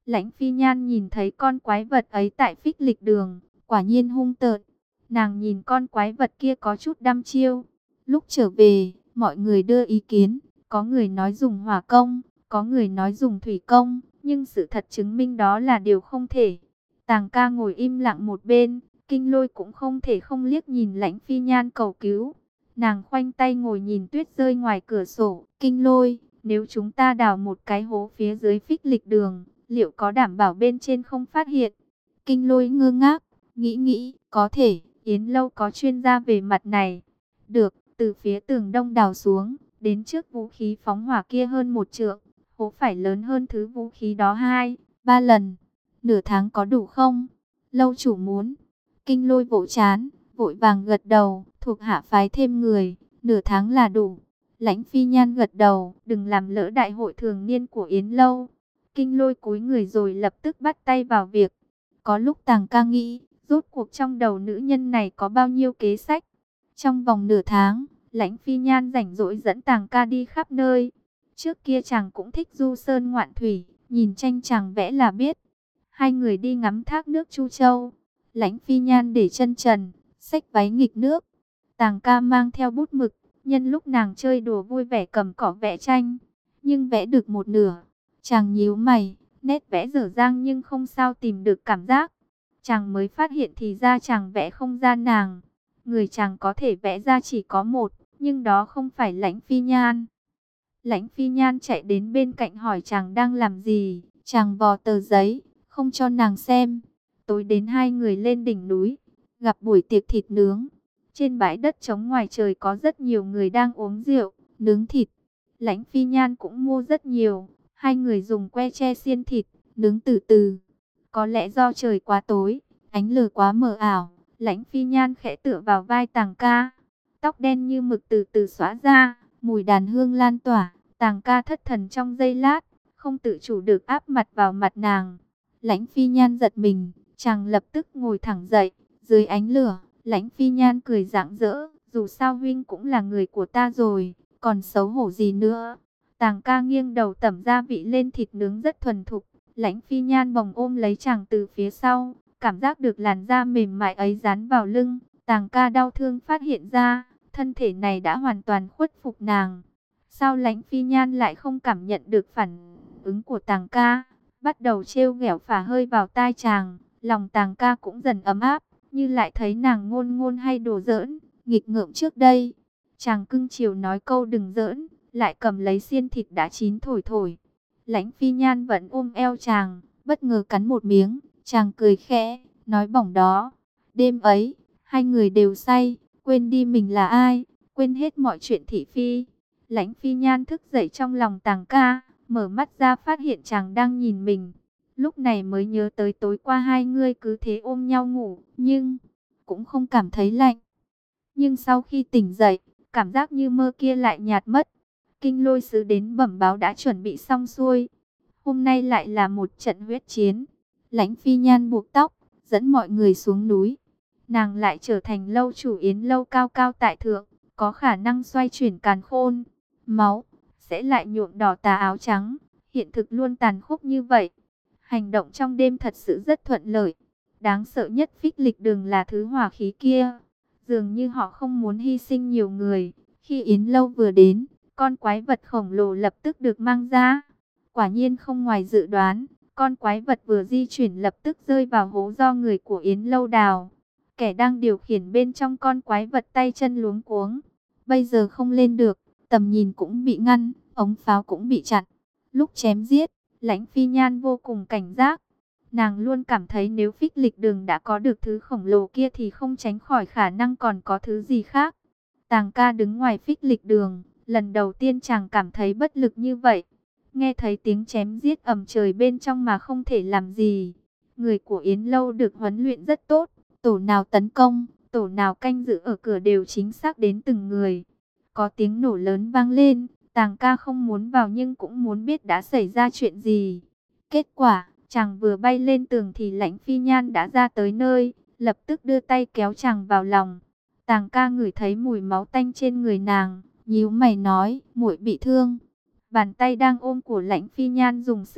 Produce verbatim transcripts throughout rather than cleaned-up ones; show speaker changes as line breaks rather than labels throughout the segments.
Lãnh Phi Nhan nhìn thấy con quái vật ấy tại phích lịch đường, quả nhiên hung tợn. Nàng nhìn con quái vật kia có chút đăm chiêu. Lúc trở về, mọi người đưa ý kiến, có người nói dùng hỏa công, có người nói dùng thủy công, nhưng sự thật chứng minh đó là điều không thể. Tàng ca ngồi im lặng một bên, Kinh Lôi cũng không thể không liếc nhìn Lãnh Phi Nhan cầu cứu. Nàng khoanh tay ngồi nhìn tuyết rơi ngoài cửa sổ. Kinh Lôi, nếu chúng ta đào một cái hố phía dưới phích lịch đường, liệu có đảm bảo bên trên không phát hiện? Kinh Lôi ngơ ngác, nghĩ nghĩ, có thể, Yến Lâu có chuyên gia về mặt này. Được, từ phía tường đông đào xuống, đến trước vũ khí phóng hỏa kia hơn một trượng, hố phải lớn hơn thứ vũ khí đó hai, ba lần. Nửa tháng có đủ không? Lâu chủ muốn. Kinh Lôi vỗ chán, vội vàng gật đầu, thuộc hạ phái thêm người, nửa tháng là đủ. Lãnh Phi Nhan gật đầu, đừng làm lỡ đại hội thường niên của Yến Lâu. Kinh Lôi cúi người rồi lập tức bắt tay vào việc. Có lúc Tàng ca nghĩ, rốt cuộc trong đầu nữ nhân này có bao nhiêu kế sách. Trong vòng nửa tháng, Lãnh Phi Nhan rảnh rỗi dẫn Tàng ca đi khắp nơi. Trước kia chàng cũng thích du sơn ngoạn thủy, nhìn tranh chàng vẽ là biết. Hai người đi ngắm thác nước Chu Châu. Lãnh Phi Nhan để chân trần, xách váy nghịch nước. Tàng ca mang theo bút mực, nhân lúc nàng chơi đùa vui vẻ cầm cỏ vẽ tranh. Nhưng vẽ được một nửa, chàng nhíu mày, nét vẽ dở dang nhưng không sao tìm được cảm giác. Chàng mới phát hiện thì ra chàng vẽ không ra nàng. Người chàng có thể vẽ ra chỉ có một, nhưng đó không phải Lãnh Phi Nhan. Lãnh Phi Nhan chạy đến bên cạnh hỏi chàng đang làm gì. Chàng vò tờ giấy, không cho nàng xem. Tối đến hai người lên đỉnh núi, gặp buổi tiệc thịt nướng. Trên bãi đất trống ngoài trời có rất nhiều người đang uống rượu, nướng thịt. Lãnh Phi Nhan cũng mua rất nhiều. Hai người dùng que tre xiên thịt, nướng từ từ. Có lẽ do trời quá tối, ánh lửa quá mờ ảo, Lãnh Phi Nhan khẽ tựa vào vai Tàng ca. Tóc đen như mực từ từ xõa ra, mùi đàn hương lan tỏa. Tàng ca thất thần trong giây lát, không tự chủ được áp mặt vào mặt nàng. Lãnh Phi Nhan giật mình, chàng lập tức ngồi thẳng dậy. Dưới ánh lửa, Lãnh Phi Nhan cười rạng rỡ. Dù sao huynh cũng là người của ta rồi, còn xấu hổ gì nữa. Tàng ca nghiêng đầu tẩm gia vị lên thịt nướng rất thuần thục. Lãnh Phi Nhan bồng ôm lấy chàng từ phía sau, cảm giác được làn da mềm mại ấy dán vào lưng. Tàng ca đau thương phát hiện ra, thân thể này đã hoàn toàn khuất phục nàng. Sao Lãnh Phi Nhan lại không cảm nhận được phản ứng của Tàng ca? Bắt đầu trêu ghẹo phả hơi vào tai chàng, lòng Tàng ca cũng dần ấm áp, như lại thấy nàng ngôn ngôn hay đùa giỡn, nghịch ngợm trước đây. Chàng cưng chiều nói câu đừng giỡn, lại cầm lấy xiên thịt đã chín thổi thổi. Lãnh Phi Nhan vẫn ôm eo chàng, bất ngờ cắn một miếng, chàng cười khẽ, nói bỏng đó. Đêm ấy, hai người đều say, quên đi mình là ai, quên hết mọi chuyện thị phi. Lãnh Phi Nhan thức dậy trong lòng Tàng ca, mở mắt ra phát hiện chàng đang nhìn mình. Lúc này mới nhớ tới tối qua hai người cứ thế ôm nhau ngủ, nhưng cũng không cảm thấy lạnh. Nhưng sau khi tỉnh dậy, cảm giác như mơ kia lại nhạt mất. Kinh Lôi sứ đến bẩm báo đã chuẩn bị xong xuôi. Hôm nay lại là một trận huyết chiến. Lãnh Phi Nhan buộc tóc, dẫn mọi người xuống núi. Nàng lại trở thành lâu chủ Yến Lâu cao cao tại thượng, có khả năng xoay chuyển càn khôn. Máu sẽ lại nhuộm đỏ tà áo trắng. Hiện thực luôn tàn khốc như vậy. Hành động trong đêm thật sự rất thuận lợi. Đáng sợ nhất phích lịch đường là thứ hỏa khí kia. Dường như họ không muốn hy sinh nhiều người. Khi Yến Lâu vừa đến, con quái vật khổng lồ lập tức được mang ra. Quả nhiên không ngoài dự đoán, con quái vật vừa di chuyển lập tức rơi vào hố do người của Yến Lâu đào. Kẻ đang điều khiển bên trong con quái vật tay chân luống cuống. Bây giờ không lên được, tầm nhìn cũng bị ngăn, ống pháo cũng bị chặn. Lúc chém giết, Lãnh Phi Nhan vô cùng cảnh giác. Nàng luôn cảm thấy nếu phích lịch đường đã có được thứ khổng lồ kia thì không tránh khỏi khả năng còn có thứ gì khác. Tàng ca đứng ngoài phích lịch đường, lần đầu tiên chàng cảm thấy bất lực như vậy. Nghe thấy tiếng chém giết ầm trời bên trong mà không thể làm gì. Người của Yến Lâu được huấn luyện rất tốt, tổ nào tấn công, tổ nào canh giữ ở cửa đều chính xác đến từng người. Có tiếng nổ lớn vang lên, Tàng ca không muốn vào nhưng cũng muốn biết đã xảy ra chuyện gì. Kết quả, chàng vừa bay lên tường thì Lãnh Phi Nhan đã ra tới nơi, lập tức đưa tay kéo chàng vào lòng. Tàng ca ngửi thấy mùi máu tanh trên người nàng, nhíu mày nói, muội bị thương. Bàn tay đang ôm của Lãnh Phi Nhan dùng sức,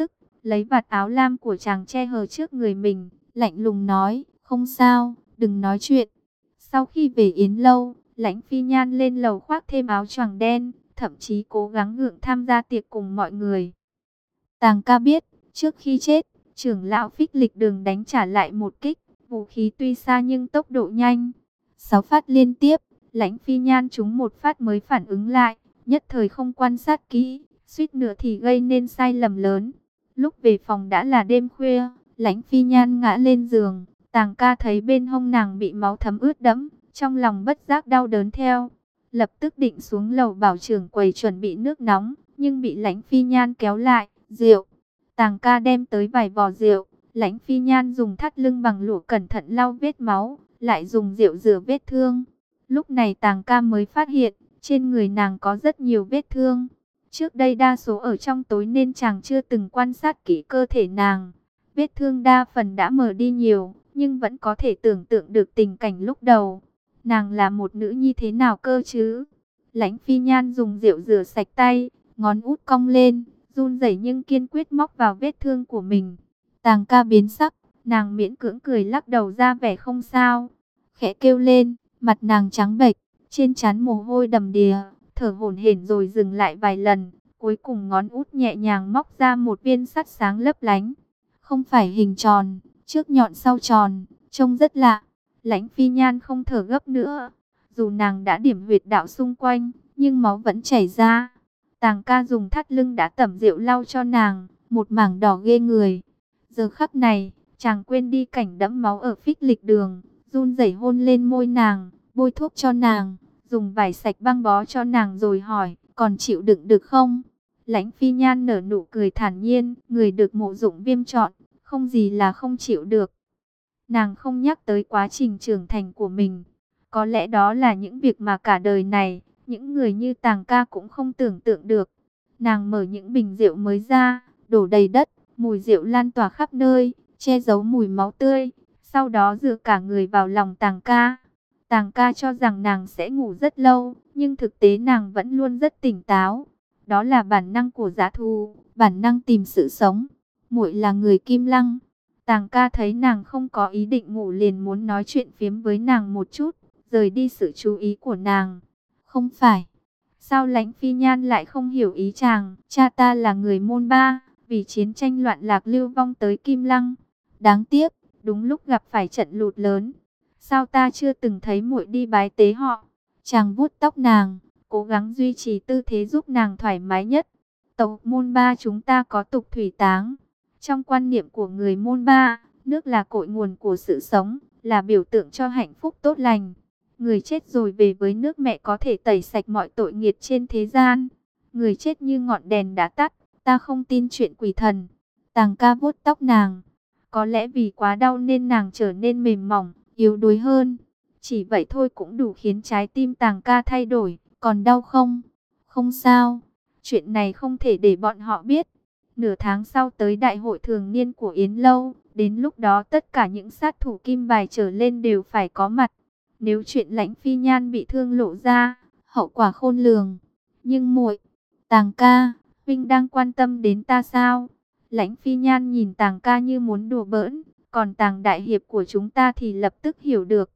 lấy vạt áo lam của chàng che hờ trước người mình, lạnh lùng nói, không sao, đừng nói chuyện. Sau khi về Yến Lâu, Lãnh Phi Nhan lên lầu khoác thêm áo choàng đen, thậm chí cố gắng gượng tham gia tiệc cùng mọi người. Tàng ca biết, trước khi chết, trưởng lão Phích Lịch Đường đánh trả lại một kích, vũ khí tuy xa nhưng tốc độ nhanh. Sáu phát liên tiếp, Lãnh Phi Nhan trúng một phát mới phản ứng lại, nhất thời không quan sát kỹ, suýt nữa thì gây nên sai lầm lớn. Lúc về phòng đã là đêm khuya, Lãnh Phi Nhan ngã lên giường, Tàng ca thấy bên hông nàng bị máu thấm ướt đẫm, trong lòng bất giác đau đớn theo. Lập tức định xuống lầu bảo trưởng quầy chuẩn bị nước nóng, nhưng bị Lãnh Phi Nhan kéo lại, rượu. Tàng ca đem tới vài vò rượu, Lãnh Phi Nhan dùng thắt lưng bằng lụa cẩn thận lau vết máu, lại dùng rượu rửa vết thương. Lúc này Tàng ca mới phát hiện, trên người nàng có rất nhiều vết thương. Trước đây đa số ở trong tối nên chàng chưa từng quan sát kỹ cơ thể nàng. Vết thương đa phần đã mờ đi nhiều, nhưng vẫn có thể tưởng tượng được tình cảnh lúc đầu. Nàng là một nữ nhi thế nào cơ chứ? Lãnh Phi Nhan dùng rượu rửa sạch tay, ngón út cong lên, run rẩy nhưng kiên quyết móc vào vết thương của mình. Tàng ca biến sắc, nàng miễn cưỡng cười lắc đầu ra vẻ không sao. Khẽ kêu lên, mặt nàng trắng bệch, trên trán mồ hôi đầm đìa, thở hổn hển rồi dừng lại vài lần. Cuối cùng ngón út nhẹ nhàng móc ra một viên sắt sáng lấp lánh. Không phải hình tròn, trước nhọn sau tròn, trông rất lạ. Lãnh Phi Nhan không thở gấp nữa. Dù nàng đã điểm huyệt đạo xung quanh, nhưng máu vẫn chảy ra. Tàng ca dùng thắt lưng đã tẩm rượu lau cho nàng, một mảng đỏ ghê người. Giờ khắc này, chàng quên đi cảnh đẫm máu ở Phích Lịch Đường, run rẩy hôn lên môi nàng, bôi thuốc cho nàng, dùng vải sạch băng bó cho nàng rồi hỏi, còn chịu đựng được không? Lãnh Phi Nhan nở nụ cười thản nhiên, người được Mộ Dụng Viêm chọn, không gì là không chịu được. Nàng không nhắc tới quá trình trưởng thành của mình. Có lẽ đó là những việc mà cả đời này, những người như Tàng ca cũng không tưởng tượng được. Nàng mở những bình rượu mới ra, đổ đầy đất, mùi rượu lan tỏa khắp nơi, che giấu mùi máu tươi. Sau đó dựa cả người vào lòng Tàng ca. Tàng ca cho rằng nàng sẽ ngủ rất lâu, nhưng thực tế nàng vẫn luôn rất tỉnh táo. Đó là bản năng của dã thú, bản năng tìm sự sống. Muội là người Kim Lăng. Tàng ca thấy nàng không có ý định ngủ liền muốn nói chuyện phiếm với nàng một chút, rời đi sự chú ý của nàng. Không phải. Sao Lãnh Phi Nhan lại không hiểu ý chàng? Cha ta là người Môn Ba, vì chiến tranh loạn lạc lưu vong tới Kim Lăng. Đáng tiếc, đúng lúc gặp phải trận lụt lớn. Sao ta chưa từng thấy muội đi bái tế họ? Chàng vuốt tóc nàng, cố gắng duy trì tư thế giúp nàng thoải mái nhất. Tộc Môn Ba chúng ta có tục thủy táng. Trong quan niệm của người Môn Ba, nước là cội nguồn của sự sống, là biểu tượng cho hạnh phúc tốt lành. Người chết rồi về với nước mẹ có thể tẩy sạch mọi tội nghiệt trên thế gian. Người chết như ngọn đèn đã tắt, ta không tin chuyện quỷ thần. Tàng ca vuốt tóc nàng. Có lẽ vì quá đau nên nàng trở nên mềm mỏng, yếu đuối hơn. Chỉ vậy thôi cũng đủ khiến trái tim Tàng ca thay đổi. Còn đau không? Không sao. Chuyện này không thể để bọn họ biết. Nửa tháng sau tới đại hội thường niên của Yến Lâu. Đến lúc đó tất cả những sát thủ kim bài trở lên đều phải có mặt. Nếu chuyện Lãnh Phi Nhan bị thương lộ ra, hậu quả khôn lường. Nhưng muội, Tàng ca, huynh đang quan tâm đến ta sao? Lãnh Phi Nhan nhìn Tàng ca như muốn đùa bỡn, còn Tàng đại hiệp của chúng ta thì lập tức hiểu được.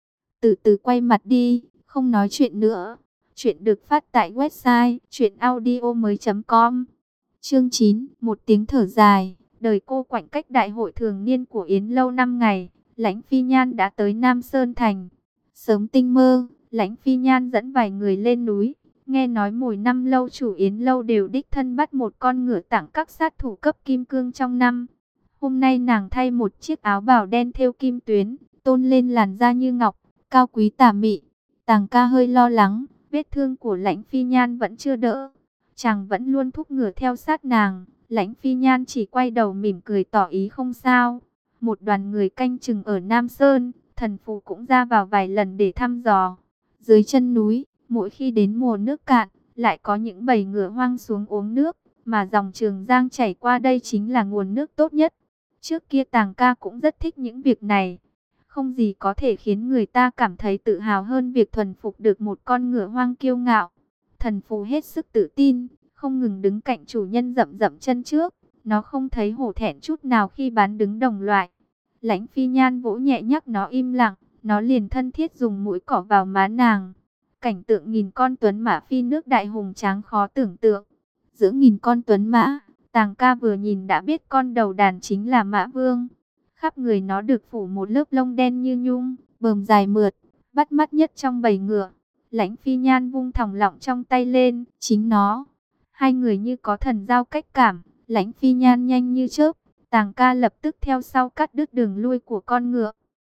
Từ từ quay mặt đi, không nói chuyện nữa. Chuyện được phát tại website truyện audio mới chấm com. Chương chín, một tiếng thở dài, đời cô quạnh cách đại hội thường niên của Yến Lâu năm ngày, Lãnh Phi Nhan đã tới Nam Sơn Thành. Sớm tinh mơ, Lãnh Phi Nhan dẫn vài người lên núi, nghe nói mỗi năm lâu chủ Yến Lâu đều đích thân bắt một con ngựa tặng các sát thủ cấp kim cương trong năm. Hôm nay nàng thay một chiếc áo bào đen thêu kim tuyến, tôn lên làn da như ngọc, cao quý tà mị. Tàng ca hơi lo lắng, vết thương của Lãnh Phi Nhan vẫn chưa đỡ. Chàng vẫn luôn thúc ngựa theo sát nàng, Lãnh Phi Nhan chỉ quay đầu mỉm cười tỏ ý không sao. Một đoàn người canh chừng ở Nam Sơn, thần phù cũng ra vào vài lần để thăm dò. Dưới chân núi, mỗi khi đến mùa nước cạn, lại có những bầy ngựa hoang xuống uống nước, mà dòng Trường Giang chảy qua đây chính là nguồn nước tốt nhất. Trước kia Tàng ca cũng rất thích những việc này. Không gì có thể khiến người ta cảm thấy tự hào hơn việc thuần phục được một con ngựa hoang kiêu ngạo. Thần phù hết sức tự tin, không ngừng đứng cạnh chủ nhân dậm dậm chân trước, Nó không thấy hổ thẹn chút nào khi bán đứng đồng loại. Lãnh Phi Nhan vỗ nhẹ nhắc nó im lặng, nó liền thân thiết dùng mũi cỏ vào má nàng. Cảnh tượng nghìn con tuấn mã phi nước đại hùng tráng khó tưởng tượng. Giữa nghìn con tuấn mã, Tàng Ca vừa nhìn đã biết con đầu đàn chính là Mã Vương. Khắp người nó được phủ một lớp lông đen như nhung, bờm dài mượt, bắt mắt nhất trong bầy ngựa. Lãnh Phi Nhan vung thòng lọng trong tay lên, chính nó. Hai người như có thần giao cách cảm, Lãnh Phi Nhan nhanh như chớp, Tàng Ca lập tức theo sau cắt đứt đường lui của con ngựa.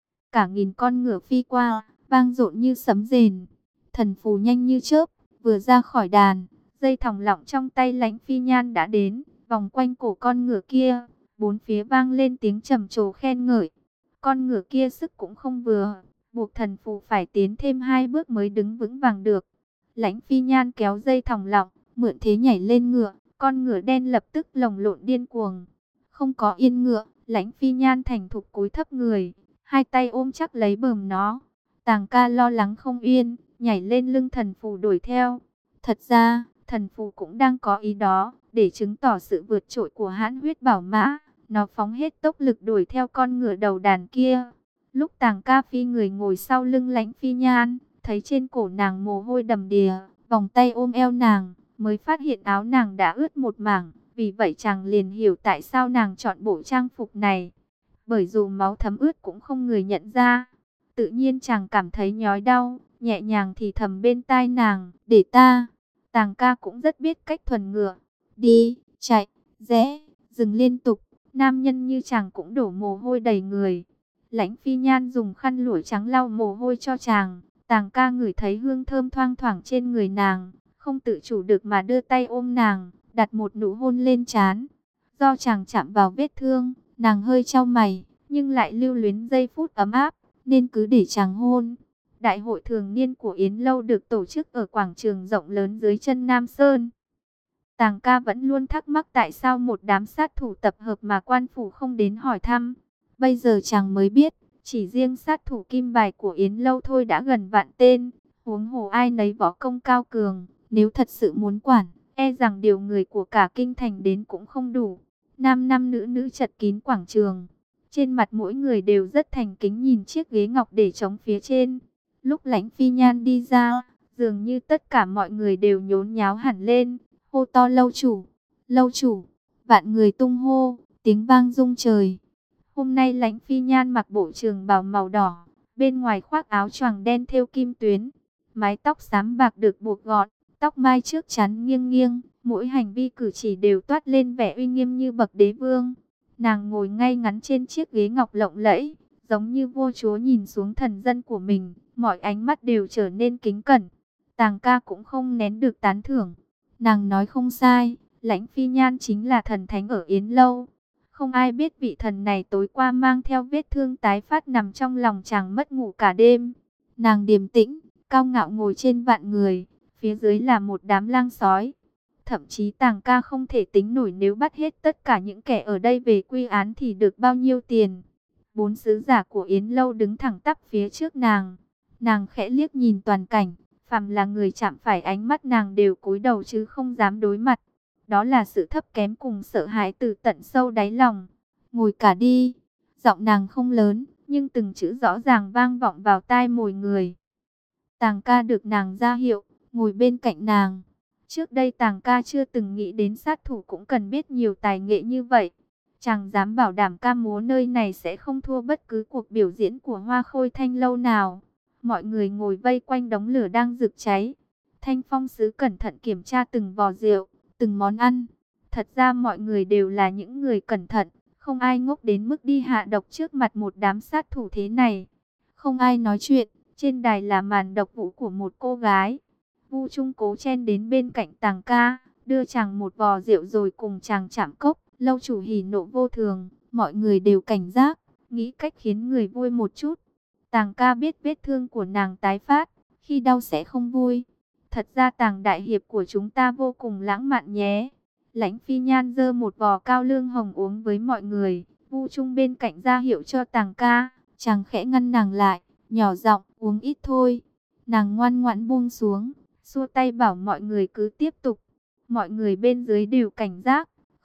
Cả nghìn con ngựa phi qua, vang dội như sấm rền. Thần phù nhanh như chớp, vừa ra khỏi đàn, dây thòng lọng trong tay Lãnh Phi Nhan đã đến, vòng quanh cổ con ngựa kia, bốn phía vang lên tiếng trầm trồ khen ngợi. Con ngựa kia sức cũng không vừa, buộc thần phù phải tiến thêm hai bước mới đứng vững vàng được. Lãnh Phi Nhan kéo dây thòng lọng, mượn thế nhảy lên ngựa, con ngựa đen lập tức lồng lộn điên cuồng. Không có yên ngựa, Lãnh Phi Nhan thành thục cúi thấp người, hai tay ôm chắc lấy bờm nó. Tàng Ca lo lắng không yên, nhảy lên lưng thần phù đuổi theo. Thật ra, thần phù cũng đang có ý đó, để chứng tỏ sự vượt trội của hãn huyết bảo mã. Nó phóng hết tốc lực đuổi theo con ngựa đầu đàn kia. Lúc Tàng Ca phi người ngồi sau lưng Lãnh Phi Nhan, thấy trên cổ nàng mồ hôi đầm đìa, vòng tay ôm eo nàng, mới phát hiện áo nàng đã ướt một mảng. Vì vậy chàng liền hiểu tại sao nàng chọn bộ trang phục này. Bởi dù máu thấm ướt cũng không người nhận ra. Tự nhiên chàng cảm thấy nhói đau, nhẹ nhàng thì thầm bên tai nàng, để ta. Tàng Ca cũng rất biết cách thuần ngựa. Đi, chạy, rẽ, dừng liên tục. Nam nhân như chàng cũng đổ mồ hôi đầy người. Lãnh Phi Nhan dùng khăn lụa trắng lau mồ hôi cho chàng. Tàng Ca ngửi thấy hương thơm thoang thoảng trên người nàng, không tự chủ được mà đưa tay ôm nàng, đặt một nụ hôn lên trán. Do chàng chạm vào vết thương, nàng hơi chau mày, nhưng lại lưu luyến giây phút ấm áp, nên cứ để chàng hôn. Đại hội thường niên của Yến Lâu được tổ chức ở quảng trường rộng lớn dưới chân Nam Sơn. Tàng Ca vẫn luôn thắc mắc tại sao một đám sát thủ tập hợp mà quan phủ không đến hỏi thăm. Bây giờ chàng mới biết, chỉ riêng sát thủ kim bài của Yến Lâu thôi đã gần vạn tên, huống hồ ai nấy võ công cao cường, nếu thật sự muốn quản, e rằng điều người của cả kinh thành đến cũng không đủ. Nam nam nữ nữ chật kín quảng trường, trên mặt mỗi người đều rất thành kính nhìn chiếc ghế ngọc để trống phía trên. Lúc Lãnh Phi Nhan đi ra, dường như tất cả mọi người đều nhốn nháo hẳn lên, hô to lâu chủ, lâu chủ, vạn người tung hô, tiếng vang rung trời. Hôm nay Lãnh Phi Nhan mặc bộ trường bào màu đỏ, bên ngoài khoác áo choàng đen thêu kim tuyến, mái tóc xám bạc được buộc gọn, tóc mai trước chắn nghiêng nghiêng, mỗi hành vi cử chỉ đều toát lên vẻ uy nghiêm như bậc đế vương. Nàng ngồi ngay ngắn trên chiếc ghế ngọc lộng lẫy, giống như vua chúa nhìn xuống thần dân của mình, mọi ánh mắt đều trở nên kính cẩn. Tàng Ca cũng không nén được tán thưởng. Nàng nói không sai, Lãnh Phi Nhan chính là thần thánh ở Yến Lâu. Không ai biết vị thần này tối qua mang theo vết thương tái phát nằm trong lòng chàng mất ngủ cả đêm. Nàng điềm tĩnh, cao ngạo ngồi trên vạn người, phía dưới là một đám lang sói. Thậm chí Tàng Ca không thể tính nổi nếu bắt hết tất cả những kẻ ở đây về quy án thì được bao nhiêu tiền. Bốn sứ giả của Yến Lâu đứng thẳng tắp phía trước nàng. Nàng khẽ liếc nhìn toàn cảnh, phàm là người chạm phải ánh mắt nàng đều cúi đầu chứ không dám đối mặt. Đó là sự thấp kém cùng sợ hãi từ tận sâu đáy lòng. Ngồi cả đi. Giọng nàng không lớn, nhưng từng chữ rõ ràng vang vọng vào tai mỗi người. Tàng Ca được nàng ra hiệu, ngồi bên cạnh nàng. Trước đây Tàng Ca chưa từng nghĩ đến sát thủ cũng cần biết nhiều tài nghệ như vậy. Chàng dám bảo đảm ca múa nơi này sẽ không thua bất cứ cuộc biểu diễn của Hoa Khôi Thanh Lâu nào. Mọi người ngồi vây quanh đống lửa đang rực cháy. Thanh Phong sứ cẩn thận kiểm tra từng vò rượu, từng món ăn. Thật ra mọi người đều là những người cẩn thận, không ai ngốc đến mức đi hạ độc trước mặt một đám sát thủ thế này. Không ai nói chuyện, trên đài là màn độc vũ của một cô gái. Vu Trung cố chen đến bên cạnh Tàng Ca, đưa chàng một vò rượu rồi cùng chàng chạm cốc. Lâu chủ hỉ nộ vô thường, mọi người đều cảnh giác, nghĩ cách khiến người vui một chút. Tàng Ca biết vết thương của nàng tái phát, khi đau sẽ không vui. Thật ra Tàng đại hiệp của chúng ta vô cùng lãng mạn nhé. Lãnh Phi Nhan giơ một vò cao lương hồng uống với mọi người. Vu Trung bên cạnh ra hiệu cho Tàng Ca, chàng khẽ ngăn nàng lại, nhỏ giọng uống ít thôi. Nàng ngoan ngoãn buông xuống, xua tay bảo mọi người cứ tiếp tục. Mọi người bên dưới đều cảnh giác,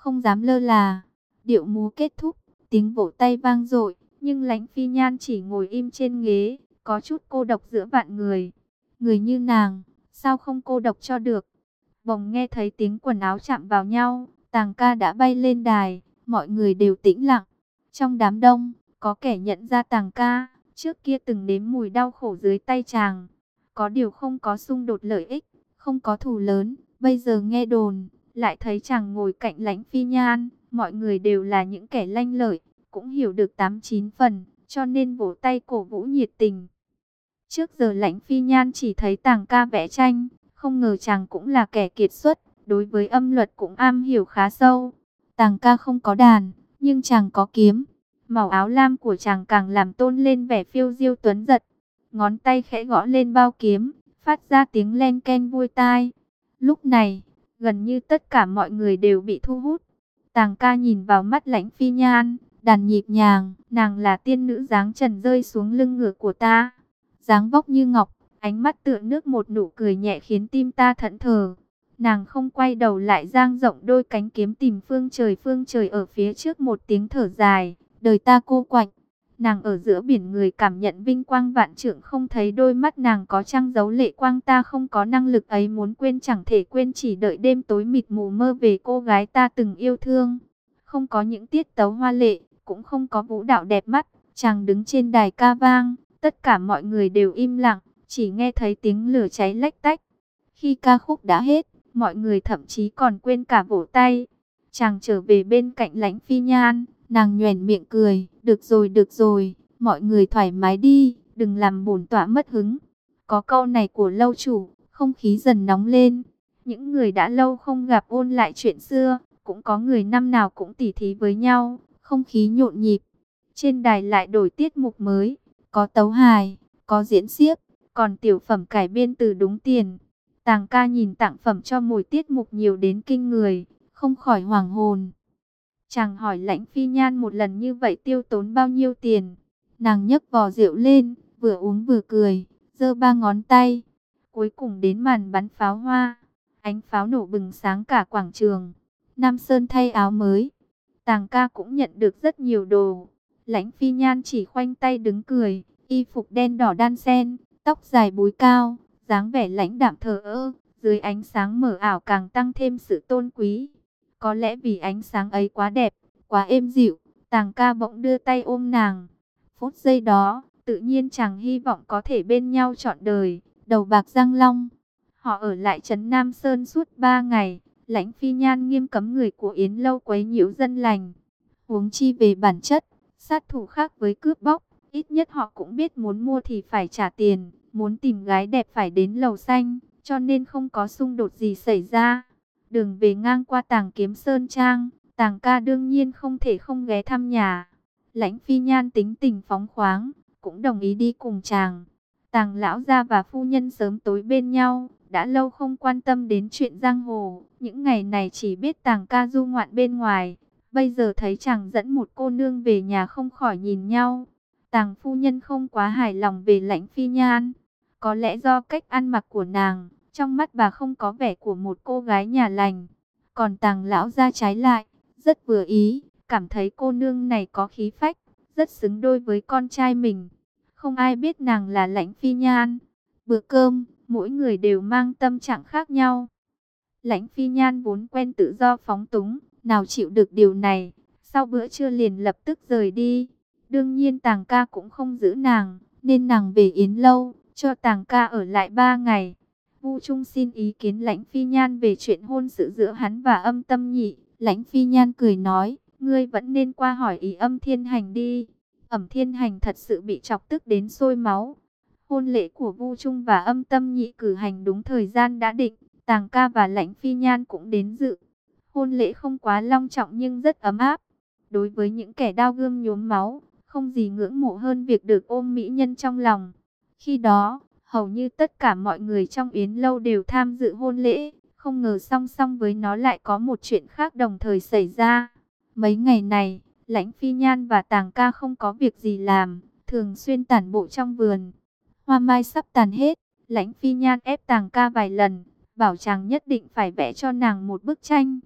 không dám lơ là. Điệu múa kết thúc, tiếng vỗ tay vang dội, nhưng Lãnh Phi Nhan chỉ ngồi im trên ghế, có chút cô độc giữa vạn người. Người như nàng, sao không cô độc cho được? Bỗng nghe thấy tiếng quần áo chạm vào nhau, Tàng ca đã bay lên đài, mọi người đều tĩnh lặng. Trong đám đông, có kẻ nhận ra Tàng ca, trước kia từng nếm mùi đau khổ dưới tay chàng. Có điều không có xung đột lợi ích, không có thù lớn, bây giờ nghe đồn, lại thấy chàng ngồi cạnh Lãnh Phi Nhan, mọi người đều là những kẻ lanh lợi, cũng hiểu được tám chín phần, cho nên vỗ tay cổ vũ nhiệt tình. Trước giờ Lãnh Phi Nhan chỉ thấy Tàng ca vẽ tranh, không ngờ chàng cũng là kẻ kiệt xuất, đối với âm luật cũng am hiểu khá sâu. Tàng ca không có đàn, nhưng chàng có kiếm. Màu áo lam của chàng càng làm tôn lên vẻ phiêu diêu tuấn giật. Ngón tay khẽ gõ lên bao kiếm, phát ra tiếng len ken vui tai. Lúc này, gần như tất cả mọi người đều bị thu hút. Tàng ca nhìn vào mắt Lãnh Phi Nhan, đàn nhịp nhàng, nàng là tiên nữ dáng trần rơi xuống lưng ngựa của ta. Dáng vóc như ngọc, ánh mắt tựa nước, một nụ cười nhẹ khiến tim ta thẫn thờ. Nàng không quay đầu lại, dang rộng đôi cánh kiếm tìm phương trời. Phương trời ở phía trước một tiếng thở dài, đời ta cô quạnh. Nàng ở giữa biển người cảm nhận vinh quang vạn trượng, không thấy đôi mắt nàng có trăng giấu lệ quang. Ta không có năng lực ấy, muốn quên chẳng thể quên, chỉ đợi đêm tối mịt mù mơ về cô gái ta từng yêu thương. Không có những tiết tấu hoa lệ, cũng không có vũ đạo đẹp mắt. Chàng đứng trên đài ca vang, tất cả mọi người đều im lặng, chỉ nghe thấy tiếng lửa cháy lách tách. Khi ca khúc đã hết, mọi người thậm chí còn quên cả vỗ tay. Chàng trở về bên cạnh Lãnh Phi Nhan, nàng nhoẻn miệng cười, được rồi được rồi, mọi người thoải mái đi, đừng làm bổn tọa mất hứng. Có câu này của lâu chủ, không khí dần nóng lên. Những người đã lâu không gặp ôn lại chuyện xưa, cũng có người năm nào cũng tỉ thí với nhau, không khí nhộn nhịp. Trên đài lại đổi tiết mục mới, có tấu hài, có diễn xiếc, còn tiểu phẩm cải biên từ đúng tiền. Tàng ca nhìn tặng phẩm cho mỗi tiết mục nhiều đến kinh người, không khỏi hoàng hồn. Chàng hỏi Lãnh Phi Nhan một lần như vậy tiêu tốn bao nhiêu tiền. Nàng nhấc vò rượu lên, vừa uống vừa cười, giơ ba ngón tay. Cuối cùng đến màn bắn pháo hoa, ánh pháo nổ bừng sáng cả quảng trường. Nam Sơn thay áo mới, Tàng ca cũng nhận được rất nhiều đồ. Lãnh Phi Nhan chỉ khoanh tay đứng cười, y phục đen đỏ đan xen, tóc dài búi cao, dáng vẻ lãnh đạm thờ ơ, dưới ánh sáng mờ ảo càng tăng thêm sự tôn quý. Có lẽ vì ánh sáng ấy quá đẹp, quá êm dịu, Tàng ca bỗng đưa tay ôm nàng. Phút giây đó, tự nhiên chàng hy vọng có thể bên nhau trọn đời, đầu bạc răng long. Họ ở lại trấn Nam Sơn suốt ba ngày, Lãnh Phi Nhan nghiêm cấm người của Yến Lâu quấy nhiễu dân lành. Huống chi về bản chất, sát thủ khác với cướp bóc, ít nhất họ cũng biết muốn mua thì phải trả tiền, muốn tìm gái đẹp phải đến lầu xanh, cho nên không có xung đột gì xảy ra. Đường về ngang qua Tàng Kiếm Sơn Trang, Tàng ca đương nhiên không thể không ghé thăm nhà. Lãnh Phi Nhan tính tình phóng khoáng, cũng đồng ý đi cùng chàng. Tàng lão gia và phu nhân sớm tối bên nhau, đã lâu không quan tâm đến chuyện giang hồ. Những ngày này chỉ biết Tàng ca du ngoạn bên ngoài. Bây giờ thấy chàng dẫn một cô nương về nhà không khỏi nhìn nhau. Tàng phu nhân không quá hài lòng về Lãnh Phi Nhan. Có lẽ do cách ăn mặc của nàng, trong mắt bà không có vẻ của một cô gái nhà lành. Còn Tàng lão gia trái lại, rất vừa ý, cảm thấy cô nương này có khí phách, rất xứng đôi với con trai mình. Không ai biết nàng là Lãnh Phi Nhan. Bữa cơm, mỗi người đều mang tâm trạng khác nhau. Lãnh Phi Nhan vốn quen tự do phóng túng, nào chịu được điều này, sau bữa trưa liền lập tức rời đi. Đương nhiên Tàng ca cũng không giữ nàng, nên nàng về Yến Lâu, cho Tàng ca ở lại ba ngày. Vu Trung xin ý kiến Lãnh Phi Nhan về chuyện hôn sự giữa hắn và Âm Tâm Nhị. Lãnh Phi Nhan cười nói, ngươi vẫn nên qua hỏi ý Âm Thiên Hành đi. Ẩm Thiên Hành thật sự bị chọc tức đến sôi máu. Hôn lễ của Vu Trung và Âm Tâm Nhị cử hành đúng thời gian đã định, Tàng ca và Lãnh Phi Nhan cũng đến dự. Hôn lễ không quá long trọng nhưng rất ấm áp. Đối với những kẻ đao gươm nhuốm máu, không gì ngưỡng mộ hơn việc được ôm mỹ nhân trong lòng. Khi đó, hầu như tất cả mọi người trong Yến Lâu đều tham dự hôn lễ. Không ngờ song song với nó lại có một chuyện khác đồng thời xảy ra. Mấy ngày này, Lãnh Phi Nhan và Tàng ca không có việc gì làm, thường xuyên tản bộ trong vườn. Hoa mai sắp tàn hết, Lãnh Phi Nhan ép Tàng ca vài lần, bảo chàng nhất định phải vẽ cho nàng một bức tranh.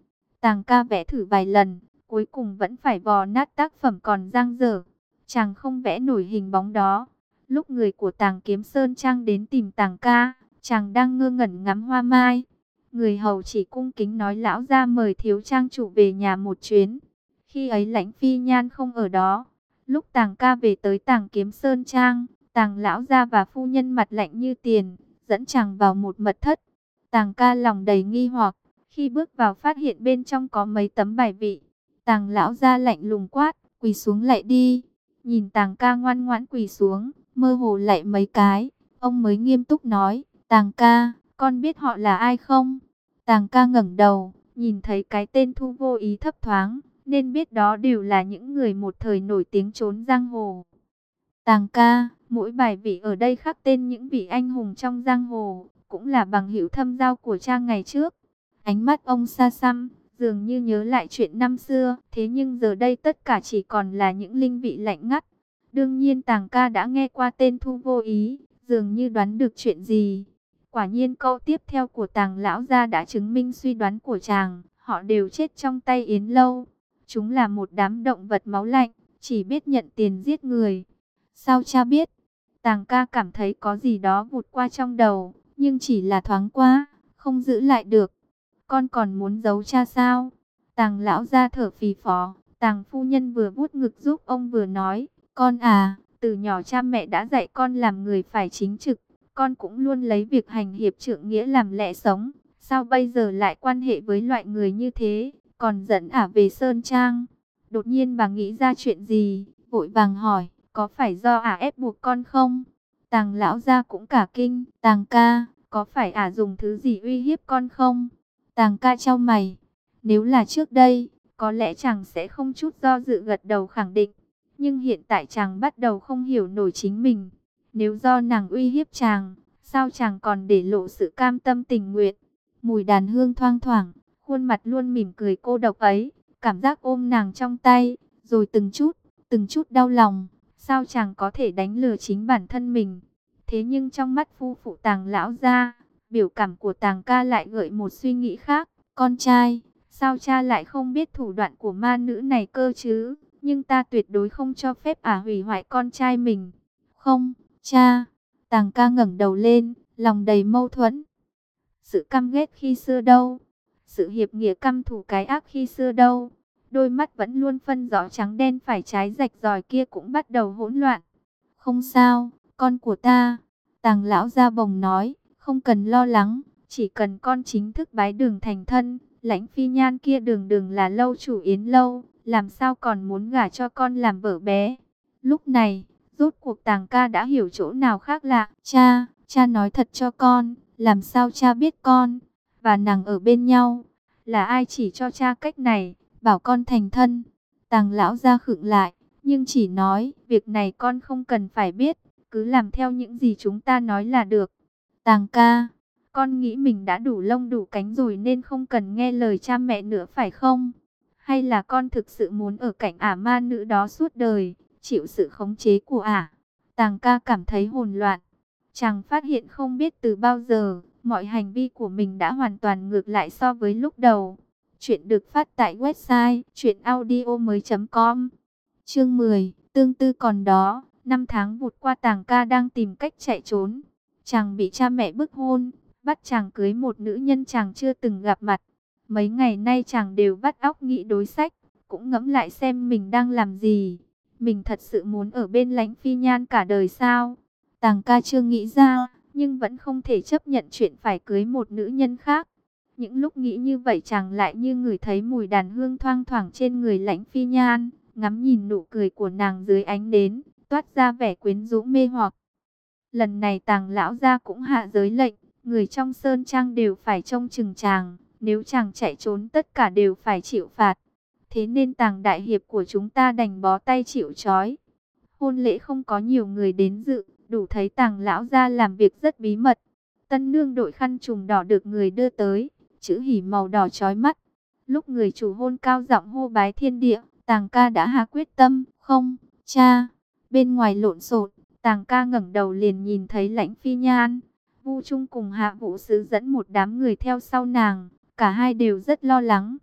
Tàng ca vẽ thử vài lần, cuối cùng vẫn phải vò nát tác phẩm còn dang dở. Chàng không vẽ nổi hình bóng đó. Lúc người của Tàng Kiếm Sơn Trang đến tìm Tàng ca, chàng đang ngơ ngẩn ngắm hoa mai. Người hầu chỉ cung kính nói lão gia mời thiếu trang chủ về nhà một chuyến. Khi ấy Lãnh Phi Nhan không ở đó. Lúc Tàng ca về tới Tàng Kiếm Sơn Trang, Tàng lão gia và phu nhân mặt lạnh như tiền, dẫn chàng vào một mật thất. Tàng ca lòng đầy nghi hoặc, khi bước vào phát hiện bên trong có mấy tấm bài vị. Tàng lão gia lạnh lùng quát, quỳ xuống lạy đi. Nhìn Tàng ca ngoan ngoãn quỳ xuống, mơ hồ lạy mấy cái, ông mới nghiêm túc nói, Tàng ca, con biết họ là ai không? Tàng ca ngẩng đầu, nhìn thấy cái tên Thu Vô Ý thấp thoáng, nên biết đó đều là những người một thời nổi tiếng trốn giang hồ. Tàng ca, mỗi bài vị ở đây khắc tên những vị anh hùng trong giang hồ, cũng là bằng hữu thâm giao của cha ngày trước. Ánh mắt ông xa xăm, dường như nhớ lại chuyện năm xưa, thế nhưng giờ đây tất cả chỉ còn là những linh vị lạnh ngắt. Đương nhiên Tàng ca đã nghe qua tên Thu Vô Ý, dường như đoán được chuyện gì. Quả nhiên câu tiếp theo của Tàng lão gia đã chứng minh suy đoán của chàng, họ đều chết trong tay Yến Lâu. Chúng là một đám động vật máu lạnh, chỉ biết nhận tiền giết người. Sao cha biết? Tàng ca cảm thấy có gì đó vụt qua trong đầu, nhưng chỉ là thoáng qua, không giữ lại được. Con còn muốn giấu cha sao? Tàng lão gia thở phì phò, Tàng phu nhân vừa vuốt ngực giúp ông vừa nói, con à, từ nhỏ cha mẹ đã dạy con làm người phải chính trực, con cũng luôn lấy việc hành hiệp trượng nghĩa làm lẽ sống, sao bây giờ lại quan hệ với loại người như thế, còn dẫn ả về Sơn Trang. Đột nhiên bà nghĩ ra chuyện gì, vội vàng hỏi, có phải do ả ép buộc con không? Tàng lão gia cũng cả kinh, Tàng ca, có phải ả dùng thứ gì uy hiếp con không? Tàng ca chau mày, nếu là trước đây, có lẽ chàng sẽ không chút do dự gật đầu khẳng định. Nhưng hiện tại chàng bắt đầu không hiểu nổi chính mình. Nếu do nàng uy hiếp chàng, sao chàng còn để lộ sự cam tâm tình nguyện? Mùi đàn hương thoang thoảng, khuôn mặt luôn mỉm cười cô độc ấy, cảm giác ôm nàng trong tay, rồi từng chút, từng chút đau lòng. Sao chàng có thể đánh lừa chính bản thân mình? Thế nhưng trong mắt phu phụ Tàng lão gia, biểu cảm của Tàng ca lại gợi một suy nghĩ khác. Con trai, sao cha lại không biết thủ đoạn của ma nữ này cơ chứ? Nhưng ta tuyệt đối không cho phép ả hủy hoại con trai mình. Không, cha. Tàng ca ngẩng đầu lên, lòng đầy mâu thuẫn. Sự căm ghét khi xưa đâu? Sự hiệp nghĩa căm thù cái ác khi xưa đâu? Đôi mắt vẫn luôn phân rõ trắng đen phải trái rạch ròi kia cũng bắt đầu hỗn loạn. Không sao, con của ta. Tàng lão gia bồng nói, không cần lo lắng, chỉ cần con chính thức bái đường thành thân. Lãnh Phi Nhan kia đường đường là lâu chủ Yến Lâu, làm sao còn muốn gả cho con làm vợ bé. Lúc này, rốt cuộc Tàng ca đã hiểu chỗ nào khác lạ. Cha, cha nói thật cho con, làm sao cha biết con và nàng ở bên nhau? Là ai chỉ cho cha cách này, bảo con thành thân? Tàng lão gia khựng lại, nhưng chỉ nói, việc này con không cần phải biết, cứ làm theo những gì chúng ta nói là được. Tàng ca, con nghĩ mình đã đủ lông đủ cánh rồi nên không cần nghe lời cha mẹ nữa phải không? Hay là con thực sự muốn ở cạnh ả ma nữ đó suốt đời, chịu sự khống chế của ả? Tàng ca cảm thấy hỗn loạn. Chàng phát hiện không biết từ bao giờ, mọi hành vi của mình đã hoàn toàn ngược lại so với lúc đầu. Chuyện được phát tại website truyện audio mới chấm com. Chương mười, tương tư còn đó. Năm tháng vụt qua, Tàng ca đang tìm cách chạy trốn. Chàng bị cha mẹ bức hôn, bắt chàng cưới một nữ nhân chàng chưa từng gặp mặt. Mấy ngày nay chàng đều vắt óc nghĩ đối sách, cũng ngẫm lại xem mình đang làm gì. Mình thật sự muốn ở bên Lãnh Phi Nhan cả đời sao? Tàng ca chưa nghĩ ra, nhưng vẫn không thể chấp nhận chuyện phải cưới một nữ nhân khác. Những lúc nghĩ như vậy chàng lại như ngửi thấy mùi đàn hương thoang thoảng trên người Lãnh Phi Nhan, ngắm nhìn nụ cười của nàng dưới ánh nến, toát ra vẻ quyến rũ mê hoặc. Lần này Tàng lão gia cũng hạ giới lệnh, người trong sơn trang đều phải trông chừng chàng, nếu chàng chạy trốn tất cả đều phải chịu phạt. Thế nên Tàng đại hiệp của chúng ta đành bó tay chịu trói. Hôn lễ không có nhiều người đến dự, đủ thấy Tàng lão gia làm việc rất bí mật. Tân nương đội khăn trùm đỏ được người đưa tới, chữ hỉ màu đỏ chói mắt. Lúc người chủ hôn cao giọng hô bái thiên địa, Tàng ca đã hạ quyết tâm, không, cha. Bên ngoài lộn xộn, Tàng ca ngẩng đầu liền nhìn thấy Lãnh Phi Nhan. Vu Trung cùng Hạ Vũ Sứ dẫn một đám người theo sau nàng, cả hai đều rất lo lắng.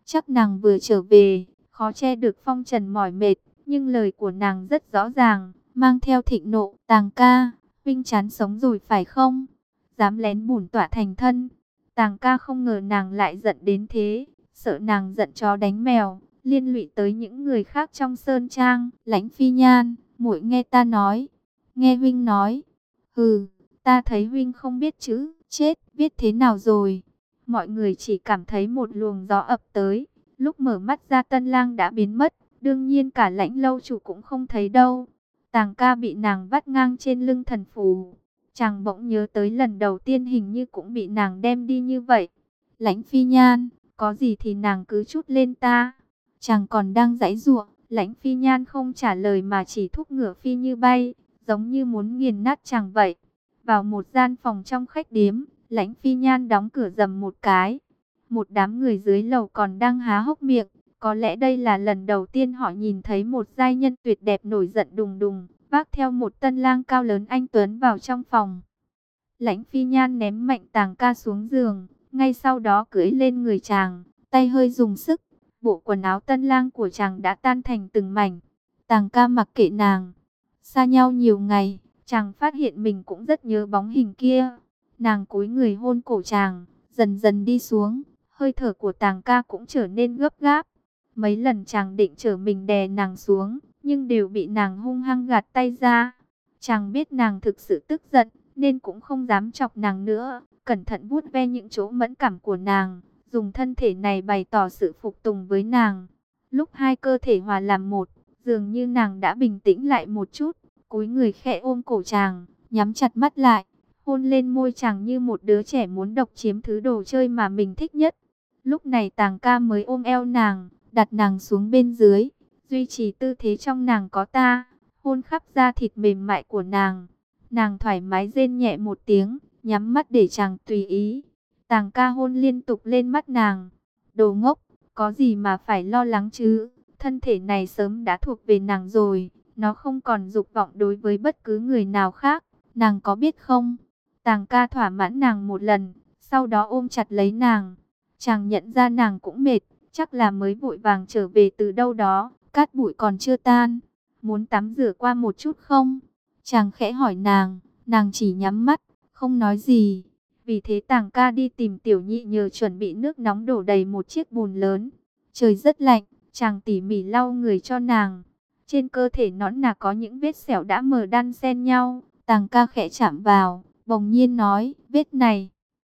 Chắc nàng vừa trở về, khó che được phong trần mỏi mệt, nhưng lời của nàng rất rõ ràng, mang theo thịnh nộ. Tàng ca, huynh chán sống rồi phải không? Dám lén bổn tọa thành thân. Tàng ca không ngờ nàng lại giận đến thế, sợ nàng giận chó đánh mèo, liên lụy tới những người khác trong sơn trang. Lãnh Phi Nhan, muội nghe ta nói. Nghe huynh nói. Hừ, ta thấy huynh không biết chữ, chết, biết thế nào rồi. Mọi người chỉ cảm thấy một luồng gió ập tới, lúc mở mắt ra Tân Lang đã biến mất, đương nhiên cả Lãnh lâu chủ cũng không thấy đâu. Tàng ca bị nàng vắt ngang trên lưng thần phù, chàng bỗng nhớ tới lần đầu tiên hình như cũng bị nàng đem đi như vậy. Lãnh Phi Nhan, có gì thì nàng cứ trút lên ta. Chàng còn đang giãy giụa, Lãnh Phi Nhan không trả lời mà chỉ thúc ngựa phi như bay, giống như muốn nghiền nát chàng vậy. Vào một gian phòng trong khách điếm, Lãnh Phi Nhan đóng cửa rầm một cái. Một đám người dưới lầu còn đang há hốc miệng, có lẽ đây là lần đầu tiên họ nhìn thấy một giai nhân tuyệt đẹp nổi giận đùng đùng, vác theo một tân lang cao lớn anh tuấn vào trong phòng. Lãnh Phi Nhan ném mạnh Tàng ca xuống giường, ngay sau đó cưỡi lên người chàng, tay hơi dùng sức, bộ quần áo tân lang của chàng đã tan thành từng mảnh. Tàng ca mặc kệ nàng. Xa nhau nhiều ngày, chàng phát hiện mình cũng rất nhớ bóng hình kia. Nàng cúi người hôn cổ chàng, dần dần đi xuống, hơi thở của Tàng ca cũng trở nên gấp gáp. Mấy lần chàng định trở mình đè nàng xuống, nhưng đều bị nàng hung hăng gạt tay ra. Chàng biết nàng thực sự tức giận, nên cũng không dám chọc nàng nữa, cẩn thận vuốt ve những chỗ mẫn cảm của nàng, dùng thân thể này bày tỏ sự phục tùng với nàng. Lúc hai cơ thể hòa làm một, dường như nàng đã bình tĩnh lại một chút, cúi người khẽ ôm cổ chàng, nhắm chặt mắt lại, hôn lên môi chàng như một đứa trẻ muốn độc chiếm thứ đồ chơi mà mình thích nhất. Lúc này Tàng ca mới ôm eo nàng, đặt nàng xuống bên dưới, duy trì tư thế trong nàng có ta, hôn khắp da thịt mềm mại của nàng. Nàng thoải mái rên nhẹ một tiếng, nhắm mắt để chàng tùy ý. Tàng ca hôn liên tục lên mắt nàng. Đồ ngốc, có gì mà phải lo lắng chứ, thân thể này sớm đã thuộc về nàng rồi, nó không còn dục vọng đối với bất cứ người nào khác, nàng có biết không? Tàng ca thỏa mãn nàng một lần, sau đó ôm chặt lấy nàng. Chàng nhận ra nàng cũng mệt, chắc là mới vội vàng trở về từ đâu đó, cát bụi còn chưa tan. Muốn tắm rửa qua một chút không? Chàng khẽ hỏi nàng, nàng chỉ nhắm mắt, không nói gì. Vì thế Tàng ca đi tìm Tiểu Nhị nhờ chuẩn bị nước nóng đổ đầy một chiếc bồn lớn. Trời rất lạnh, chàng tỉ mỉ lau người cho nàng. Trên cơ thể nõn nà có những vết sẹo đã mờ đan xen nhau. Tàng ca khẽ chạm vào, bỗng nhiên nói, vết này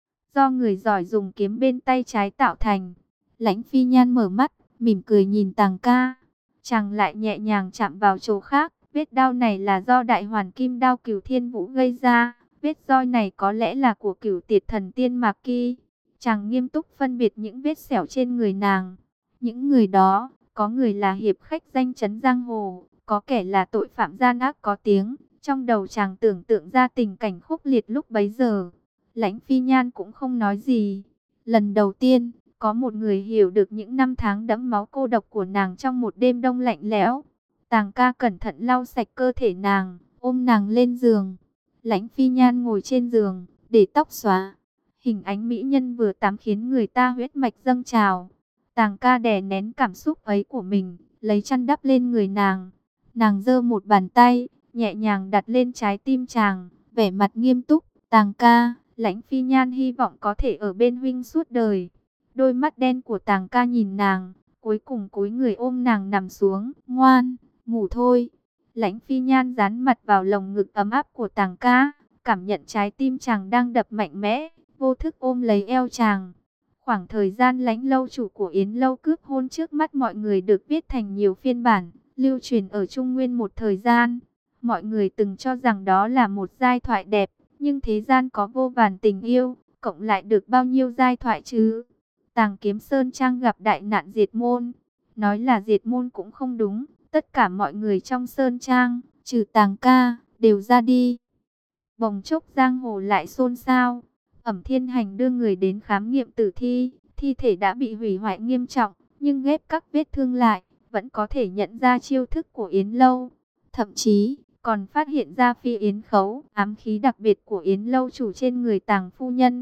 do người giỏi dùng kiếm bên tay trái tạo thành. Lãnh Phi Nhan mở mắt, mỉm cười nhìn Tàng ca. Chàng lại nhẹ nhàng chạm vào chỗ khác. Vết đao này là do đại hoàn kim đao Cửu Thiên Vũ gây ra. Vết roi này có lẽ là của Cửu Tiệt Thần Tiên Mạc Kỳ. Chàng nghiêm túc phân biệt những vết sẹo trên người nàng. Những người đó, có người là hiệp khách danh chấn giang hồ, có kẻ là tội phạm gian ác có tiếng. Trong đầu chàng tưởng tượng ra tình cảnh khốc liệt lúc bấy giờ. Lãnh Phi Nhan cũng không nói gì. Lần đầu tiên, có một người hiểu được những năm tháng đẫm máu cô độc của nàng trong một đêm đông lạnh lẽo. Tàng ca cẩn thận lau sạch cơ thể nàng, ôm nàng lên giường. Lãnh Phi Nhan ngồi trên giường, để tóc xóa. Hình ánh mỹ nhân vừa tắm khiến người ta huyết mạch dâng trào. Tàng ca đè nén cảm xúc ấy của mình, lấy chăn đắp lên người nàng. Nàng giơ một bàn tay, nhẹ nhàng đặt lên trái tim chàng, vẻ mặt nghiêm túc. Tàng ca, Lãnh Phi Nhan hy vọng có thể ở bên huynh suốt đời. Đôi mắt đen của Tàng ca nhìn nàng, cuối cùng cúi người ôm nàng nằm xuống. Ngoan, ngủ thôi. Lãnh Phi Nhan dán mặt vào lồng ngực ấm áp của Tàng ca, cảm nhận trái tim chàng đang đập mạnh mẽ, vô thức ôm lấy eo chàng. Khoảng thời gian Lãnh lâu chủ của Yến lâu cướp hôn trước mắt mọi người được viết thành nhiều phiên bản, lưu truyền ở Trung Nguyên một thời gian. Mọi người từng cho rằng đó là một giai thoại đẹp, nhưng thế gian có vô vàn tình yêu, cộng lại được bao nhiêu giai thoại chứ? Tàng Kiếm Sơn Trang gặp đại nạn diệt môn. Nói là diệt môn cũng không đúng, tất cả mọi người trong Sơn Trang, trừ Tàng ca, đều ra đi. Bỗng chốc giang hồ lại xôn xao. Ẩm Thiên Hành đưa người đến khám nghiệm tử thi, thi thể đã bị hủy hoại nghiêm trọng, nhưng ghép các vết thương lại, vẫn có thể nhận ra chiêu thức của Yến lâu. Thậm chí, còn phát hiện ra phi yến khấu, ám khí đặc biệt của Yến lâu chủ trên người Tàng phu nhân.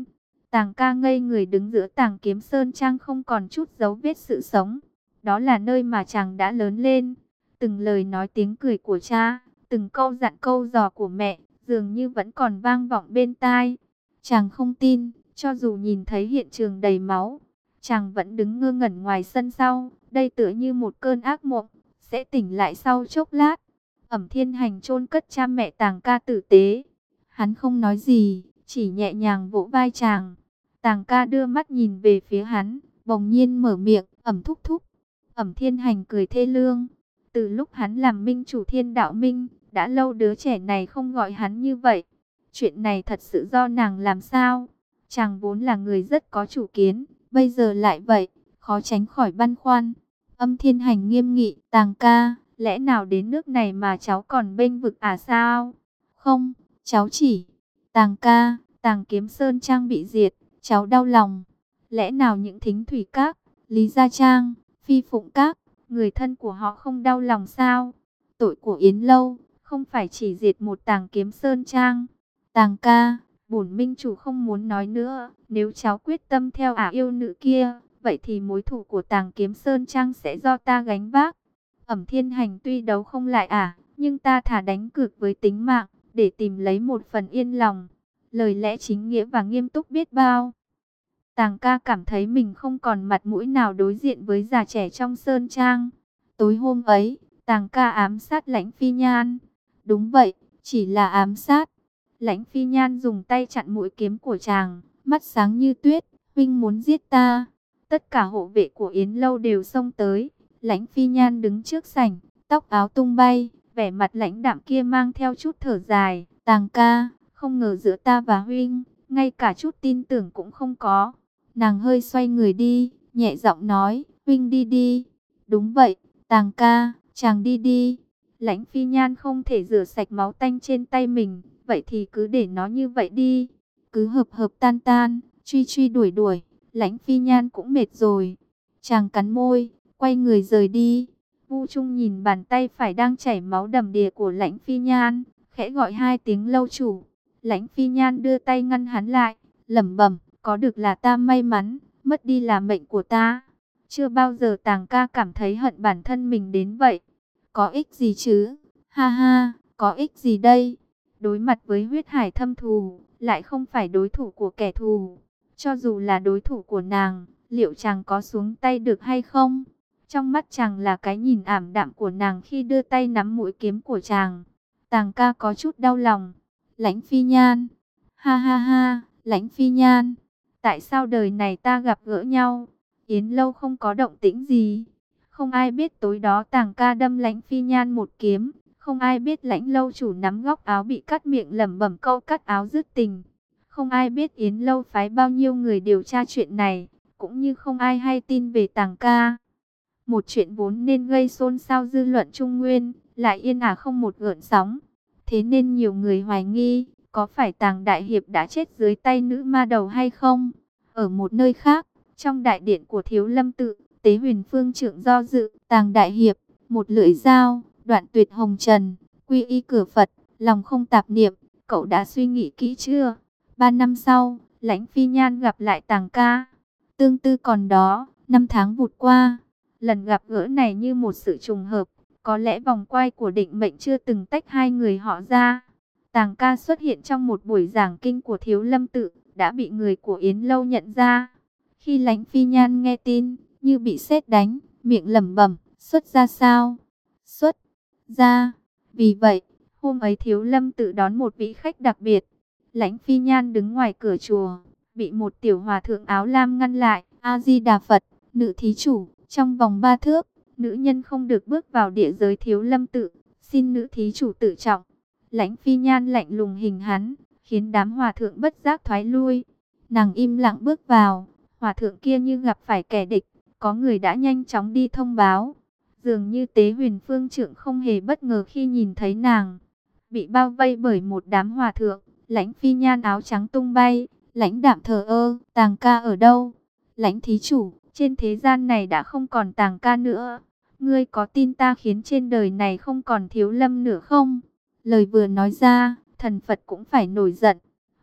Tàng ca ngây người đứng giữa Tàng Kiếm Sơn Trang, không còn chút dấu vết sự sống. Đó là nơi mà chàng đã lớn lên. Từng lời nói tiếng cười của cha, từng câu dặn câu dò của mẹ, dường như vẫn còn vang vọng bên tai. Chàng không tin, cho dù nhìn thấy hiện trường đầy máu, chàng vẫn đứng ngơ ngẩn ngoài sân sau. Đây tựa như một cơn ác mộng, sẽ tỉnh lại sau chốc lát. Ẩm Thiên Hành chôn cất cha mẹ Tàng ca tử tế. Hắn không nói gì, chỉ nhẹ nhàng vỗ vai chàng. Tàng ca đưa mắt nhìn về phía hắn, bỗng nhiên mở miệng, Ẩm thúc thúc. Ẩm Thiên Hành cười thê lương. Từ lúc hắn làm minh chủ Thiên Đạo Minh, đã lâu đứa trẻ này không gọi hắn như vậy. Chuyện này thật sự do nàng làm sao? Chàng vốn là người rất có chủ kiến, bây giờ lại vậy, khó tránh khỏi băn khoăn. Âm Thiên Hành nghiêm nghị, Tàng ca, lẽ nào đến nước này mà cháu còn bênh vực à sao? Không, cháu chỉ... Tàng ca, Tàng Kiếm Sơn Trang bị diệt, cháu đau lòng. Lẽ nào những Thính Thủy Các, Lý Gia Trang, Phi Phụng Các, người thân của họ không đau lòng sao? Tội của Yến Lâu, không phải chỉ diệt một Tàng Kiếm Sơn Trang. Tàng ca, bổn minh chủ không muốn nói nữa. Nếu cháu quyết tâm theo ả yêu nữ kia, vậy thì mối thù của Tàng Kiếm Sơn Trang sẽ do ta gánh vác. Ẩm Thiên Hành tuy đấu không lại ả, nhưng ta thà đánh cược với tính mạng, để tìm lấy một phần yên lòng. Lời lẽ chính nghĩa và nghiêm túc biết bao. Tàng ca cảm thấy mình không còn mặt mũi nào đối diện với già trẻ trong Sơn Trang. Tối hôm ấy, Tàng ca ám sát Lãnh Phi Nhan. Đúng vậy, chỉ là ám sát. Lãnh Phi Nhan dùng tay chặn mũi kiếm của chàng, mắt sáng như tuyết, huynh muốn giết ta. Tất cả hộ vệ của Yến Lâu đều xông tới. Lãnh Phi Nhan đứng trước sảnh, tóc áo tung bay, vẻ mặt lãnh đạm kia mang theo chút thở dài. Tàng ca, không ngờ giữa ta và huynh, ngay cả chút tin tưởng cũng không có. Nàng hơi xoay người đi, nhẹ giọng nói, huynh đi đi. Đúng vậy, Tàng ca, chàng đi đi. Lãnh Phi Nhan không thể rửa sạch máu tanh trên tay mình, vậy thì cứ để nó như vậy đi. Cứ hợp hợp tan tan, truy truy đuổi đuổi, Lãnh Phi Nhan cũng mệt rồi. Chàng cắn môi, quay người rời đi. Vu Trung nhìn bàn tay phải đang chảy máu đầm đìa của Lãnh Phi Nhan, khẽ gọi hai tiếng lâu chủ. Lãnh Phi Nhan đưa tay ngăn hắn lại, lẩm bẩm, có được là ta may mắn, mất đi là mệnh của ta. Chưa bao giờ Tàng ca cảm thấy hận bản thân mình đến vậy. Có ích gì chứ? Ha ha, có ích gì đây? Đối mặt với huyết hải thâm thù, lại không phải đối thủ của kẻ thù. Cho dù là đối thủ của nàng, liệu chàng có xuống tay được hay không? Trong mắt chàng là cái nhìn ảm đạm của nàng khi đưa tay nắm mũi kiếm của chàng. Tàng ca có chút đau lòng. Lãnh Phi Nhan, ha ha ha, Lãnh Phi Nhan, tại sao đời này ta gặp gỡ nhau? Yến Lâu không có động tĩnh gì. Không ai biết tối đó Tàng ca đâm Lãnh Phi Nhan một kiếm. Không ai biết Lãnh Lâu chủ nắm góc áo bị cắt miệng lẩm bẩm câu cắt áo dứt tình. Không ai biết Yến Lâu phái bao nhiêu người điều tra chuyện này. Cũng như không ai hay tin về Tàng ca. Một chuyện vốn nên gây xôn xao dư luận Trung Nguyên, lại yên ả không một gợn sóng. Thế nên nhiều người hoài nghi, có phải Tàng Đại Hiệp đã chết dưới tay nữ ma đầu hay không? Ở một nơi khác, trong đại điện của Thiếu Lâm Tự, Tế Huyền Phương Trượng do dự, Tàng Đại Hiệp, một lưỡi dao, đoạn tuyệt hồng trần, quy y cửa Phật, lòng không tạp niệm, cậu đã suy nghĩ kỹ chưa? Ba năm sau, Lãnh Phi Nhan gặp lại Tàng ca. Tương tư còn đó, năm tháng vụt qua, lần gặp gỡ này như một sự trùng hợp. Có lẽ vòng quay của định mệnh chưa từng tách hai người họ ra. Tàng ca xuất hiện trong một buổi giảng kinh của Thiếu Lâm Tự, đã bị người của Yến Lâu nhận ra. Khi Lãnh Phi Nhan nghe tin, như bị sét đánh, miệng lẩm bẩm, xuất ra sao? Xuất ra. Vì vậy, hôm ấy Thiếu Lâm Tự đón một vị khách đặc biệt. Lãnh Phi Nhan đứng ngoài cửa chùa, bị một tiểu hòa thượng áo lam ngăn lại. A Di Đà Phật, nữ thí chủ, trong vòng ba thước, nữ nhân không được bước vào địa giới Thiếu Lâm Tự, xin nữ thí chủ tự trọng. Lãnh Phi Nhan lạnh lùng hình hắn, khiến đám hòa thượng bất giác thoái lui. Nàng im lặng bước vào, hòa thượng kia như gặp phải kẻ địch, có người đã nhanh chóng đi thông báo. Dường như Tế Huyền Phương Trượng không hề bất ngờ khi nhìn thấy nàng, bị bao vây bởi một đám hòa thượng. Lãnh Phi Nhan áo trắng tung bay, lãnh đạm thờ ơ, Tàng ca ở đâu? Lãnh thí chủ, trên thế gian này đã không còn Tàng ca nữa. Ngươi có tin ta khiến trên đời này không còn Thiếu Lâm nữa không? Lời vừa nói ra, thần Phật cũng phải nổi giận.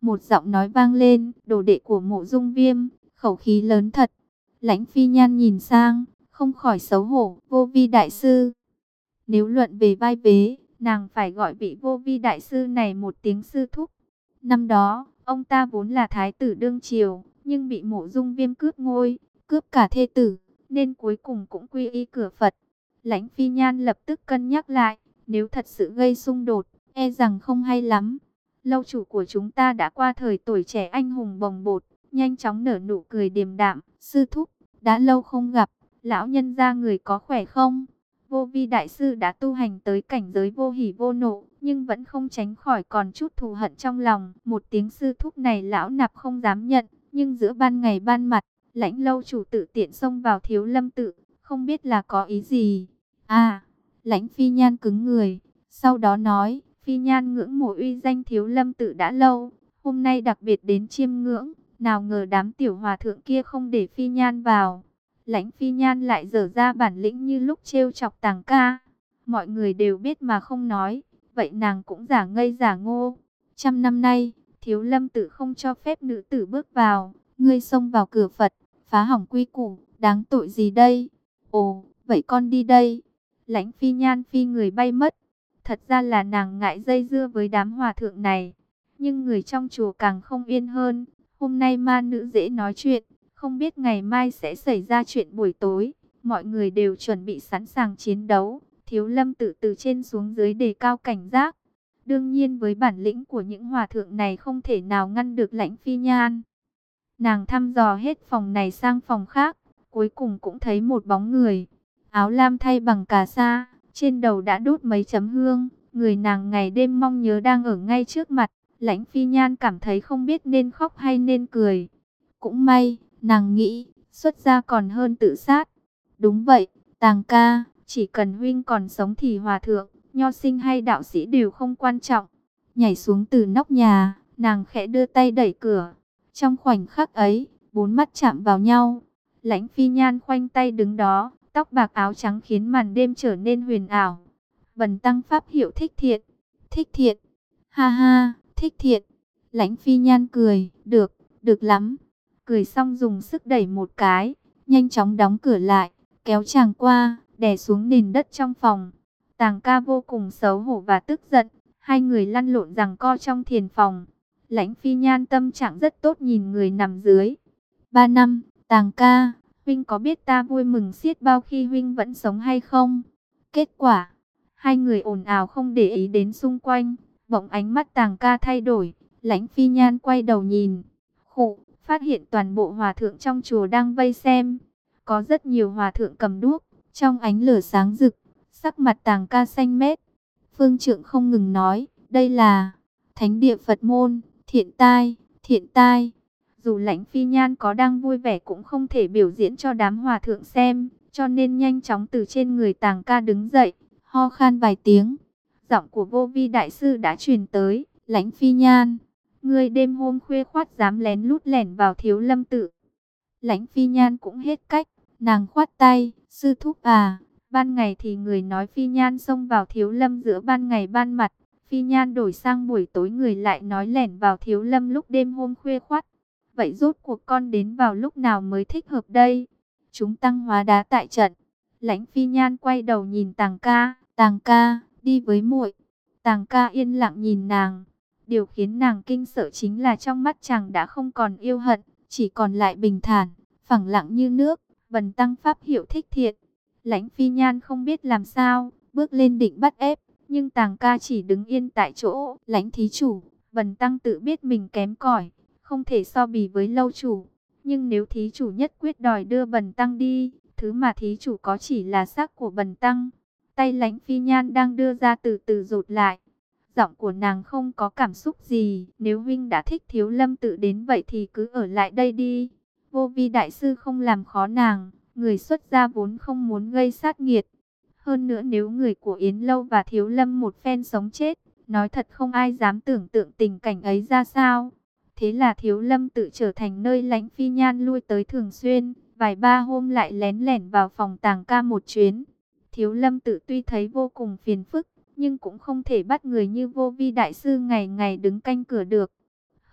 Một giọng nói vang lên, đồ đệ của Mộ Dung Viêm, khẩu khí lớn thật. Lãnh Phi Nhan nhìn sang, không khỏi xấu hổ. Vô Vi đại sư. Nếu luận về vai vế, nàng phải gọi vị Vô Vi đại sư này một tiếng sư thúc. Năm đó, ông ta vốn là thái tử đương triều, nhưng bị Mộ Dung Viêm cướp ngôi, cướp cả thê tử, nên cuối cùng cũng quy y cửa Phật. Lãnh Phi Nhan lập tức cân nhắc lại, nếu thật sự gây xung đột, e rằng không hay lắm. Lâu chủ của chúng ta đã qua thời tuổi trẻ anh hùng bồng bột, nhanh chóng nở nụ cười điềm đạm. Sư thúc, đã lâu không gặp, lão nhân gia người có khỏe không? Vô Vi đại sư đã tu hành tới cảnh giới vô hỉ vô nộ, nhưng vẫn không tránh khỏi còn chút thù hận trong lòng. Một tiếng sư thúc này lão nạp không dám nhận, nhưng giữa ban ngày ban mặt, Lãnh lâu chủ tự tiện xông vào Thiếu Lâm tự, không biết là có ý gì. À, Lãnh Phi Nhan cứng người, sau đó nói, Phi Nhan ngưỡng mộ uy danh Thiếu Lâm tự đã lâu, hôm nay đặc biệt đến chiêm ngưỡng, nào ngờ đám tiểu hòa thượng kia không để Phi Nhan vào. Lãnh Phi Nhan lại dở ra bản lĩnh như lúc trêu chọc Tàng ca. Mọi người đều biết mà không nói, vậy nàng cũng giả ngây giả ngô. Trăm năm nay, Thiếu Lâm tự không cho phép nữ tử bước vào, ngươi xông vào cửa Phật, phá hỏng quy củ, đáng tội gì đây? Ồ, vậy con đi đây. Lãnh Phi Nhan phi người bay mất. Thật ra là nàng ngại dây dưa với đám hòa thượng này. Nhưng người trong chùa càng không yên hơn. Hôm nay ma nữ dễ nói chuyện, không biết ngày mai sẽ xảy ra chuyện buổi tối. Mọi người đều chuẩn bị sẵn sàng chiến đấu. Thiếu Lâm tự từ trên xuống dưới đề cao cảnh giác. Đương nhiên với bản lĩnh của những hòa thượng này không thể nào ngăn được Lãnh Phi Nhan. Nàng thăm dò hết phòng này sang phòng khác, cuối cùng cũng thấy một bóng người. Áo lam thay bằng cà sa, trên đầu đã đốt mấy chấm hương, người nàng ngày đêm mong nhớ đang ở ngay trước mặt. Lãnh Phi Nhan cảm thấy không biết nên khóc hay nên cười. Cũng may, nàng nghĩ, xuất gia còn hơn tự sát. Đúng vậy, Tàng ca, chỉ cần huynh còn sống thì hòa thượng, nho sinh hay đạo sĩ đều không quan trọng. Nhảy xuống từ nóc nhà, nàng khẽ đưa tay đẩy cửa. Trong khoảnh khắc ấy, bốn mắt chạm vào nhau. Lãnh Phi Nhan khoanh tay đứng đó, tóc bạc áo trắng khiến màn đêm trở nên huyền ảo. Bần tăng pháp hiệu Thích Thiện. Thích Thiện. Ha ha, Thích Thiện. Lãnh Phi Nhan cười, được, được lắm. Cười xong dùng sức đẩy một cái, nhanh chóng đóng cửa lại, kéo chàng qua, đè xuống nền đất trong phòng. Tàng ca vô cùng xấu hổ và tức giận, hai người lăn lộn giằng co trong thiền phòng. Lãnh Phi Nhan tâm trạng rất tốt nhìn người nằm dưới. Ba năm, Tàng ca, huynh có biết ta vui mừng xiết bao khi huynh vẫn sống hay không? Kết quả, hai người ồn ào không để ý đến xung quanh. Bỗng ánh mắt Tàng ca thay đổi, Lãnh Phi Nhan quay đầu nhìn. Khụ, phát hiện toàn bộ hòa thượng trong chùa đang vây xem. Có rất nhiều hòa thượng cầm đuốc, trong ánh lửa sáng rực, sắc mặt Tàng ca xanh mét. Phương Trượng không ngừng nói, đây là thánh địa Phật môn, thiện tai, thiện tai. Dù Lãnh Phi Nhan có đang vui vẻ cũng không thể biểu diễn cho đám hòa thượng xem, cho nên nhanh chóng từ trên người Tàng ca đứng dậy, ho khan vài tiếng. Giọng của Vô Vi đại sư đã truyền tới, Lãnh Phi Nhan, ngươi đêm hôm khuya khoắt dám lén lút lẻn vào Thiếu Lâm tự. Lãnh Phi Nhan cũng hết cách, nàng khoát tay, sư thúc à, ban ngày thì người nói Phi Nhan xông vào Thiếu Lâm giữa ban ngày ban mặt, Phi Nhan đổi sang buổi tối người lại nói lẻn vào Thiếu Lâm lúc đêm hôm khuya khoắt. Vậy rốt cuộc con đến vào lúc nào mới thích hợp đây? Chúng tăng hóa đá tại trận. Lãnh Phi Nhan quay đầu nhìn Tàng ca, Tàng ca, đi với muội. Tàng ca yên lặng nhìn nàng. Điều khiến nàng kinh sợ chính là trong mắt chàng đã không còn yêu hận, chỉ còn lại bình thản, phẳng lặng như nước. Bần tăng pháp hiệu Thích Thiện. Lãnh Phi Nhan không biết làm sao, bước lên định bắt ép, nhưng Tàng ca chỉ đứng yên tại chỗ. Lãnh thí chủ, bần tăng tự biết mình kém cỏi, không thể so bì với lâu chủ. Nhưng nếu thí chủ nhất quyết đòi đưa bần tăng đi, thứ mà thí chủ có chỉ là xác của bần tăng. Tay Lãnh Phi Nhan đang đưa ra từ từ rụt lại. Giọng của nàng không có cảm xúc gì. Nếu huynh đã thích Thiếu Lâm tự đến vậy thì cứ ở lại đây đi. Vô Vi đại sư không làm khó nàng. Người xuất gia vốn không muốn gây sát nghiệt. Hơn nữa nếu người của Yến Lâu và Thiếu Lâm một phen sống chết, nói thật không ai dám tưởng tượng tình cảnh ấy ra sao. Thế là Thiếu Lâm tự trở thành nơi Lãnh Phi Nhan lui tới thường xuyên, vài ba hôm lại lén lẻn vào phòng Tàng ca một chuyến. Thiếu Lâm tự tuy thấy vô cùng phiền phức, nhưng cũng không thể bắt người như Vô Vi đại sư ngày ngày đứng canh cửa được.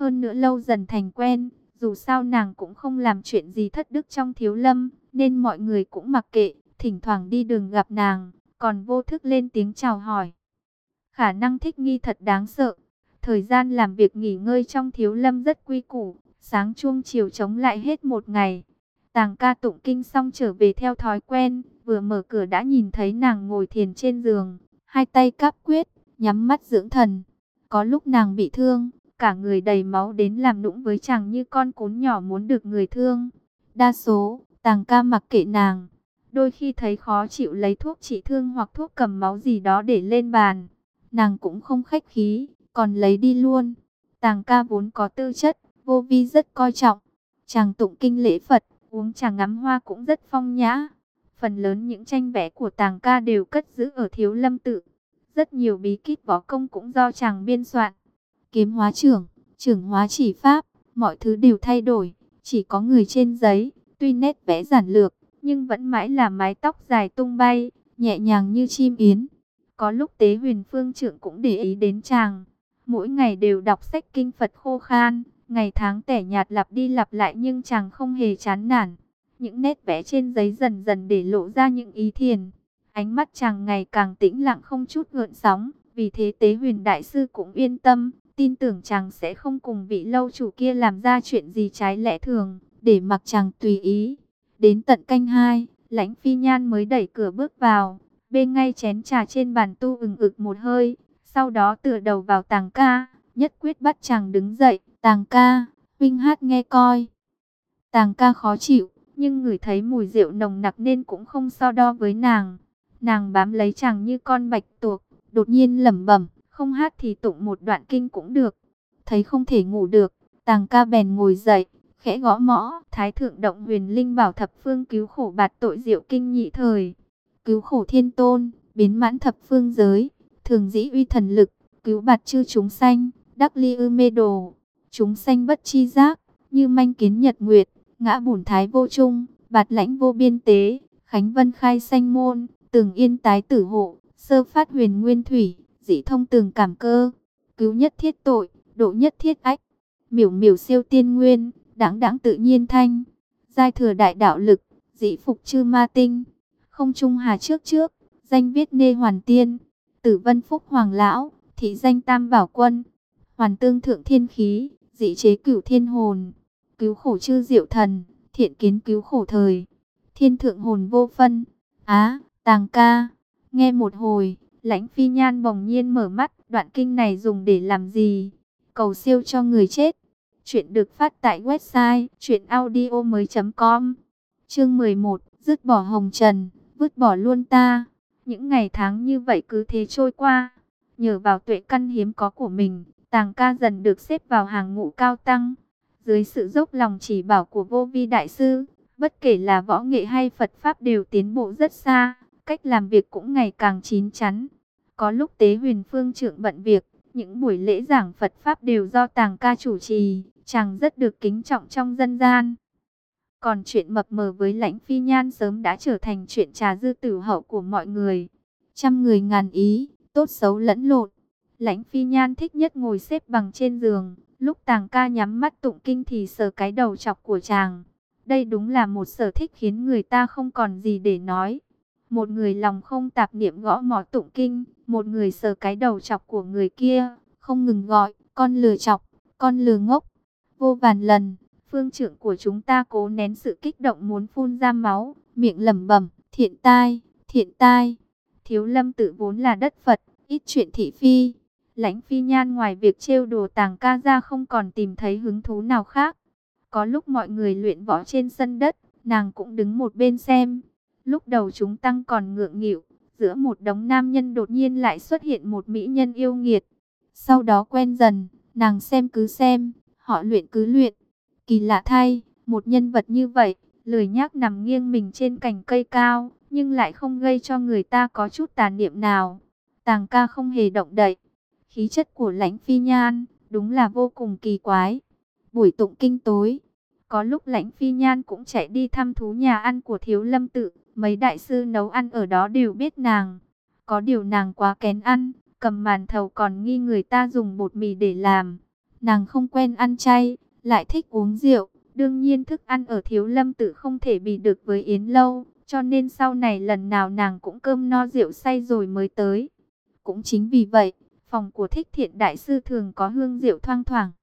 Hơn nữa lâu dần thành quen, dù sao nàng cũng không làm chuyện gì thất đức trong thiếu lâm, nên mọi người cũng mặc kệ, thỉnh thoảng đi đường gặp nàng, còn vô thức lên tiếng chào hỏi. Khả năng thích nghi thật đáng sợ. Thời gian làm việc nghỉ ngơi trong thiếu lâm rất quy củ, sáng chuông chiều trống lại hết một ngày. Tàng ca tụng kinh xong trở về theo thói quen, vừa mở cửa đã nhìn thấy nàng ngồi thiền trên giường, hai tay cáp quyết, nhắm mắt dưỡng thần. Có lúc nàng bị thương, cả người đầy máu đến làm nũng với chàng như con cún nhỏ muốn được người thương. Đa số, Tàng ca mặc kệ nàng. Đôi khi thấy khó chịu lấy thuốc trị thương hoặc thuốc cầm máu gì đó để lên bàn. Nàng cũng không khách khí, còn lấy đi luôn. Tàng ca vốn có tư chất, vô vi rất coi trọng. Chàng tụng kinh lễ Phật, uống trà ngắm hoa cũng rất phong nhã. Phần lớn những tranh vẽ của Tàng ca đều cất giữ ở Thiếu Lâm Tự. Rất nhiều bí kíp võ công cũng do chàng biên soạn. Kiếm hóa trưởng, trưởng hóa chỉ pháp, mọi thứ đều thay đổi. Chỉ có người trên giấy, tuy nét vẽ giản lược, nhưng vẫn mãi là mái tóc dài tung bay, nhẹ nhàng như chim yến. Có lúc Tế Huyền Phương Trượng cũng để ý đến chàng. Mỗi ngày đều đọc sách kinh Phật khô khan, ngày tháng tẻ nhạt lặp đi lặp lại nhưng chàng không hề chán nản. Những nét vẽ trên giấy dần dần để lộ ra những ý thiền. Ánh mắt chàng ngày càng tĩnh lặng không chút gợn sóng, vì thế Tế Huyền Đại Sư cũng yên tâm, tin tưởng chàng sẽ không cùng vị lâu chủ kia làm ra chuyện gì trái lẽ thường, để mặc chàng tùy ý. Đến tận canh hai, Lãnh Phi Nhan mới đẩy cửa bước vào, bê ngay chén trà trên bàn tu ừng ực một hơi, sau đó tựa đầu vào Tàng ca, nhất quyết bắt chàng đứng dậy. Tàng ca, huynh hát nghe coi. Tàng ca khó chịu, nhưng ngửi thấy mùi rượu nồng nặc nên cũng không so đo với nàng. Nàng bám lấy chàng như con bạch tuộc, đột nhiên lẩm bẩm, không hát thì tụng một đoạn kinh cũng được. Thấy không thể ngủ được, Tàng ca bèn ngồi dậy, khẽ gõ mõ. Thái thượng động huyền linh bảo thập phương cứu khổ bạt tội diệu kinh nhị thời. Cứu khổ thiên tôn, biến mãn thập phương giới, thường dĩ uy thần lực, cứu bạt chư chúng sanh, đắc ly ư mê đồ. Chúng sanh bất chi giác, như manh kiến nhật nguyệt, ngã bùn thái vô trung, bạt lãnh vô biên tế, khánh vân khai sanh môn, tường yên tái tử hộ, sơ phát huyền nguyên thủy, dĩ thông tường cảm cơ, cứu nhất thiết tội, độ nhất thiết ách, miểu miểu siêu tiên nguyên, đãng đãng tự nhiên thanh, giai thừa đại đạo lực, dĩ phục chư ma tinh, không trung hà trước trước, danh viết nê hoàn tiên, tử vân phúc hoàng lão, thị danh tam bảo quân, hoàn tương thượng thiên khí, dĩ chế cửu thiên hồn, cứu khổ chư diệu thần, thiện kiến cứu khổ thời, thiên thượng hồn vô phân. Á, Tàng ca, nghe một hồi, Lãnh Phi Nhan bỗng nhiên mở mắt, đoạn kinh này dùng để làm gì? Cầu siêu cho người chết. Chuyện được phát tại website truyện audio mới chấm com. Chương mười một, dứt bỏ hồng trần, vứt bỏ luôn ta. Những ngày tháng như vậy cứ thế trôi qua. Nhờ vào tuệ căn hiếm có của mình, Tàng ca dần được xếp vào hàng ngũ cao tăng. Dưới sự dốc lòng chỉ bảo của Vô Vi Đại Sư, bất kể là võ nghệ hay Phật Pháp đều tiến bộ rất xa, cách làm việc cũng ngày càng chín chắn. Có lúc Tế Huyền Phương Trượng bận việc, những buổi lễ giảng Phật Pháp đều do Tàng ca chủ trì, chàng rất được kính trọng trong dân gian. Còn chuyện mập mờ với Lãnh Phi Nhan sớm đã trở thành chuyện trà dư tử hậu của mọi người. Trăm người ngàn ý, tốt xấu lẫn lộn. Lãnh Phi Nhan thích nhất ngồi xếp bằng trên giường, lúc Tàng ca nhắm mắt tụng kinh thì sờ cái đầu chọc của chàng. Đây đúng là một sở thích khiến người ta không còn gì để nói. Một người lòng không tạp niệm gõ mõ tụng kinh, một người sờ cái đầu chọc của người kia, không ngừng gọi, con lừa chọc, con lừa ngốc. Vô vàn lần, phương trưởng của chúng ta cố nén sự kích động muốn phun ra máu, miệng lẩm bẩm, thiện tai, thiện tai. Thiếu Lâm Tự vốn là đất Phật, ít chuyện thị phi. Lãnh Phi Nhan ngoài việc trêu đùa Tàng ca ra không còn tìm thấy hứng thú nào khác. Có lúc mọi người luyện võ trên sân đất, nàng cũng đứng một bên xem. Lúc đầu chúng tăng còn ngượng nghịu, giữa một đống nam nhân đột nhiên lại xuất hiện một mỹ nhân yêu nghiệt. Sau đó quen dần, nàng xem cứ xem, họ luyện cứ luyện. Kỳ lạ thay, một nhân vật như vậy, lười nhác nằm nghiêng mình trên cành cây cao, nhưng lại không gây cho người ta có chút tà niệm nào. Tàng ca không hề động đậy. Khí chất của Lãnh Phi Nhan, đúng là vô cùng kỳ quái. Buổi tụng kinh tối, có lúc Lãnh Phi Nhan cũng chạy đi thăm thú nhà ăn của Thiếu Lâm Tự. Mấy đại sư nấu ăn ở đó đều biết nàng. Có điều nàng quá kén ăn, cầm màn thầu còn nghi người ta dùng bột mì để làm. Nàng không quen ăn chay, lại thích uống rượu. Đương nhiên thức ăn ở Thiếu Lâm Tự không thể bì được với Yến Lâu, cho nên sau này lần nào nàng cũng cơm no rượu say rồi mới tới. Cũng chính vì vậy, phòng của Thích Thiện Đại Sư thường có hương rượu thoang thoảng.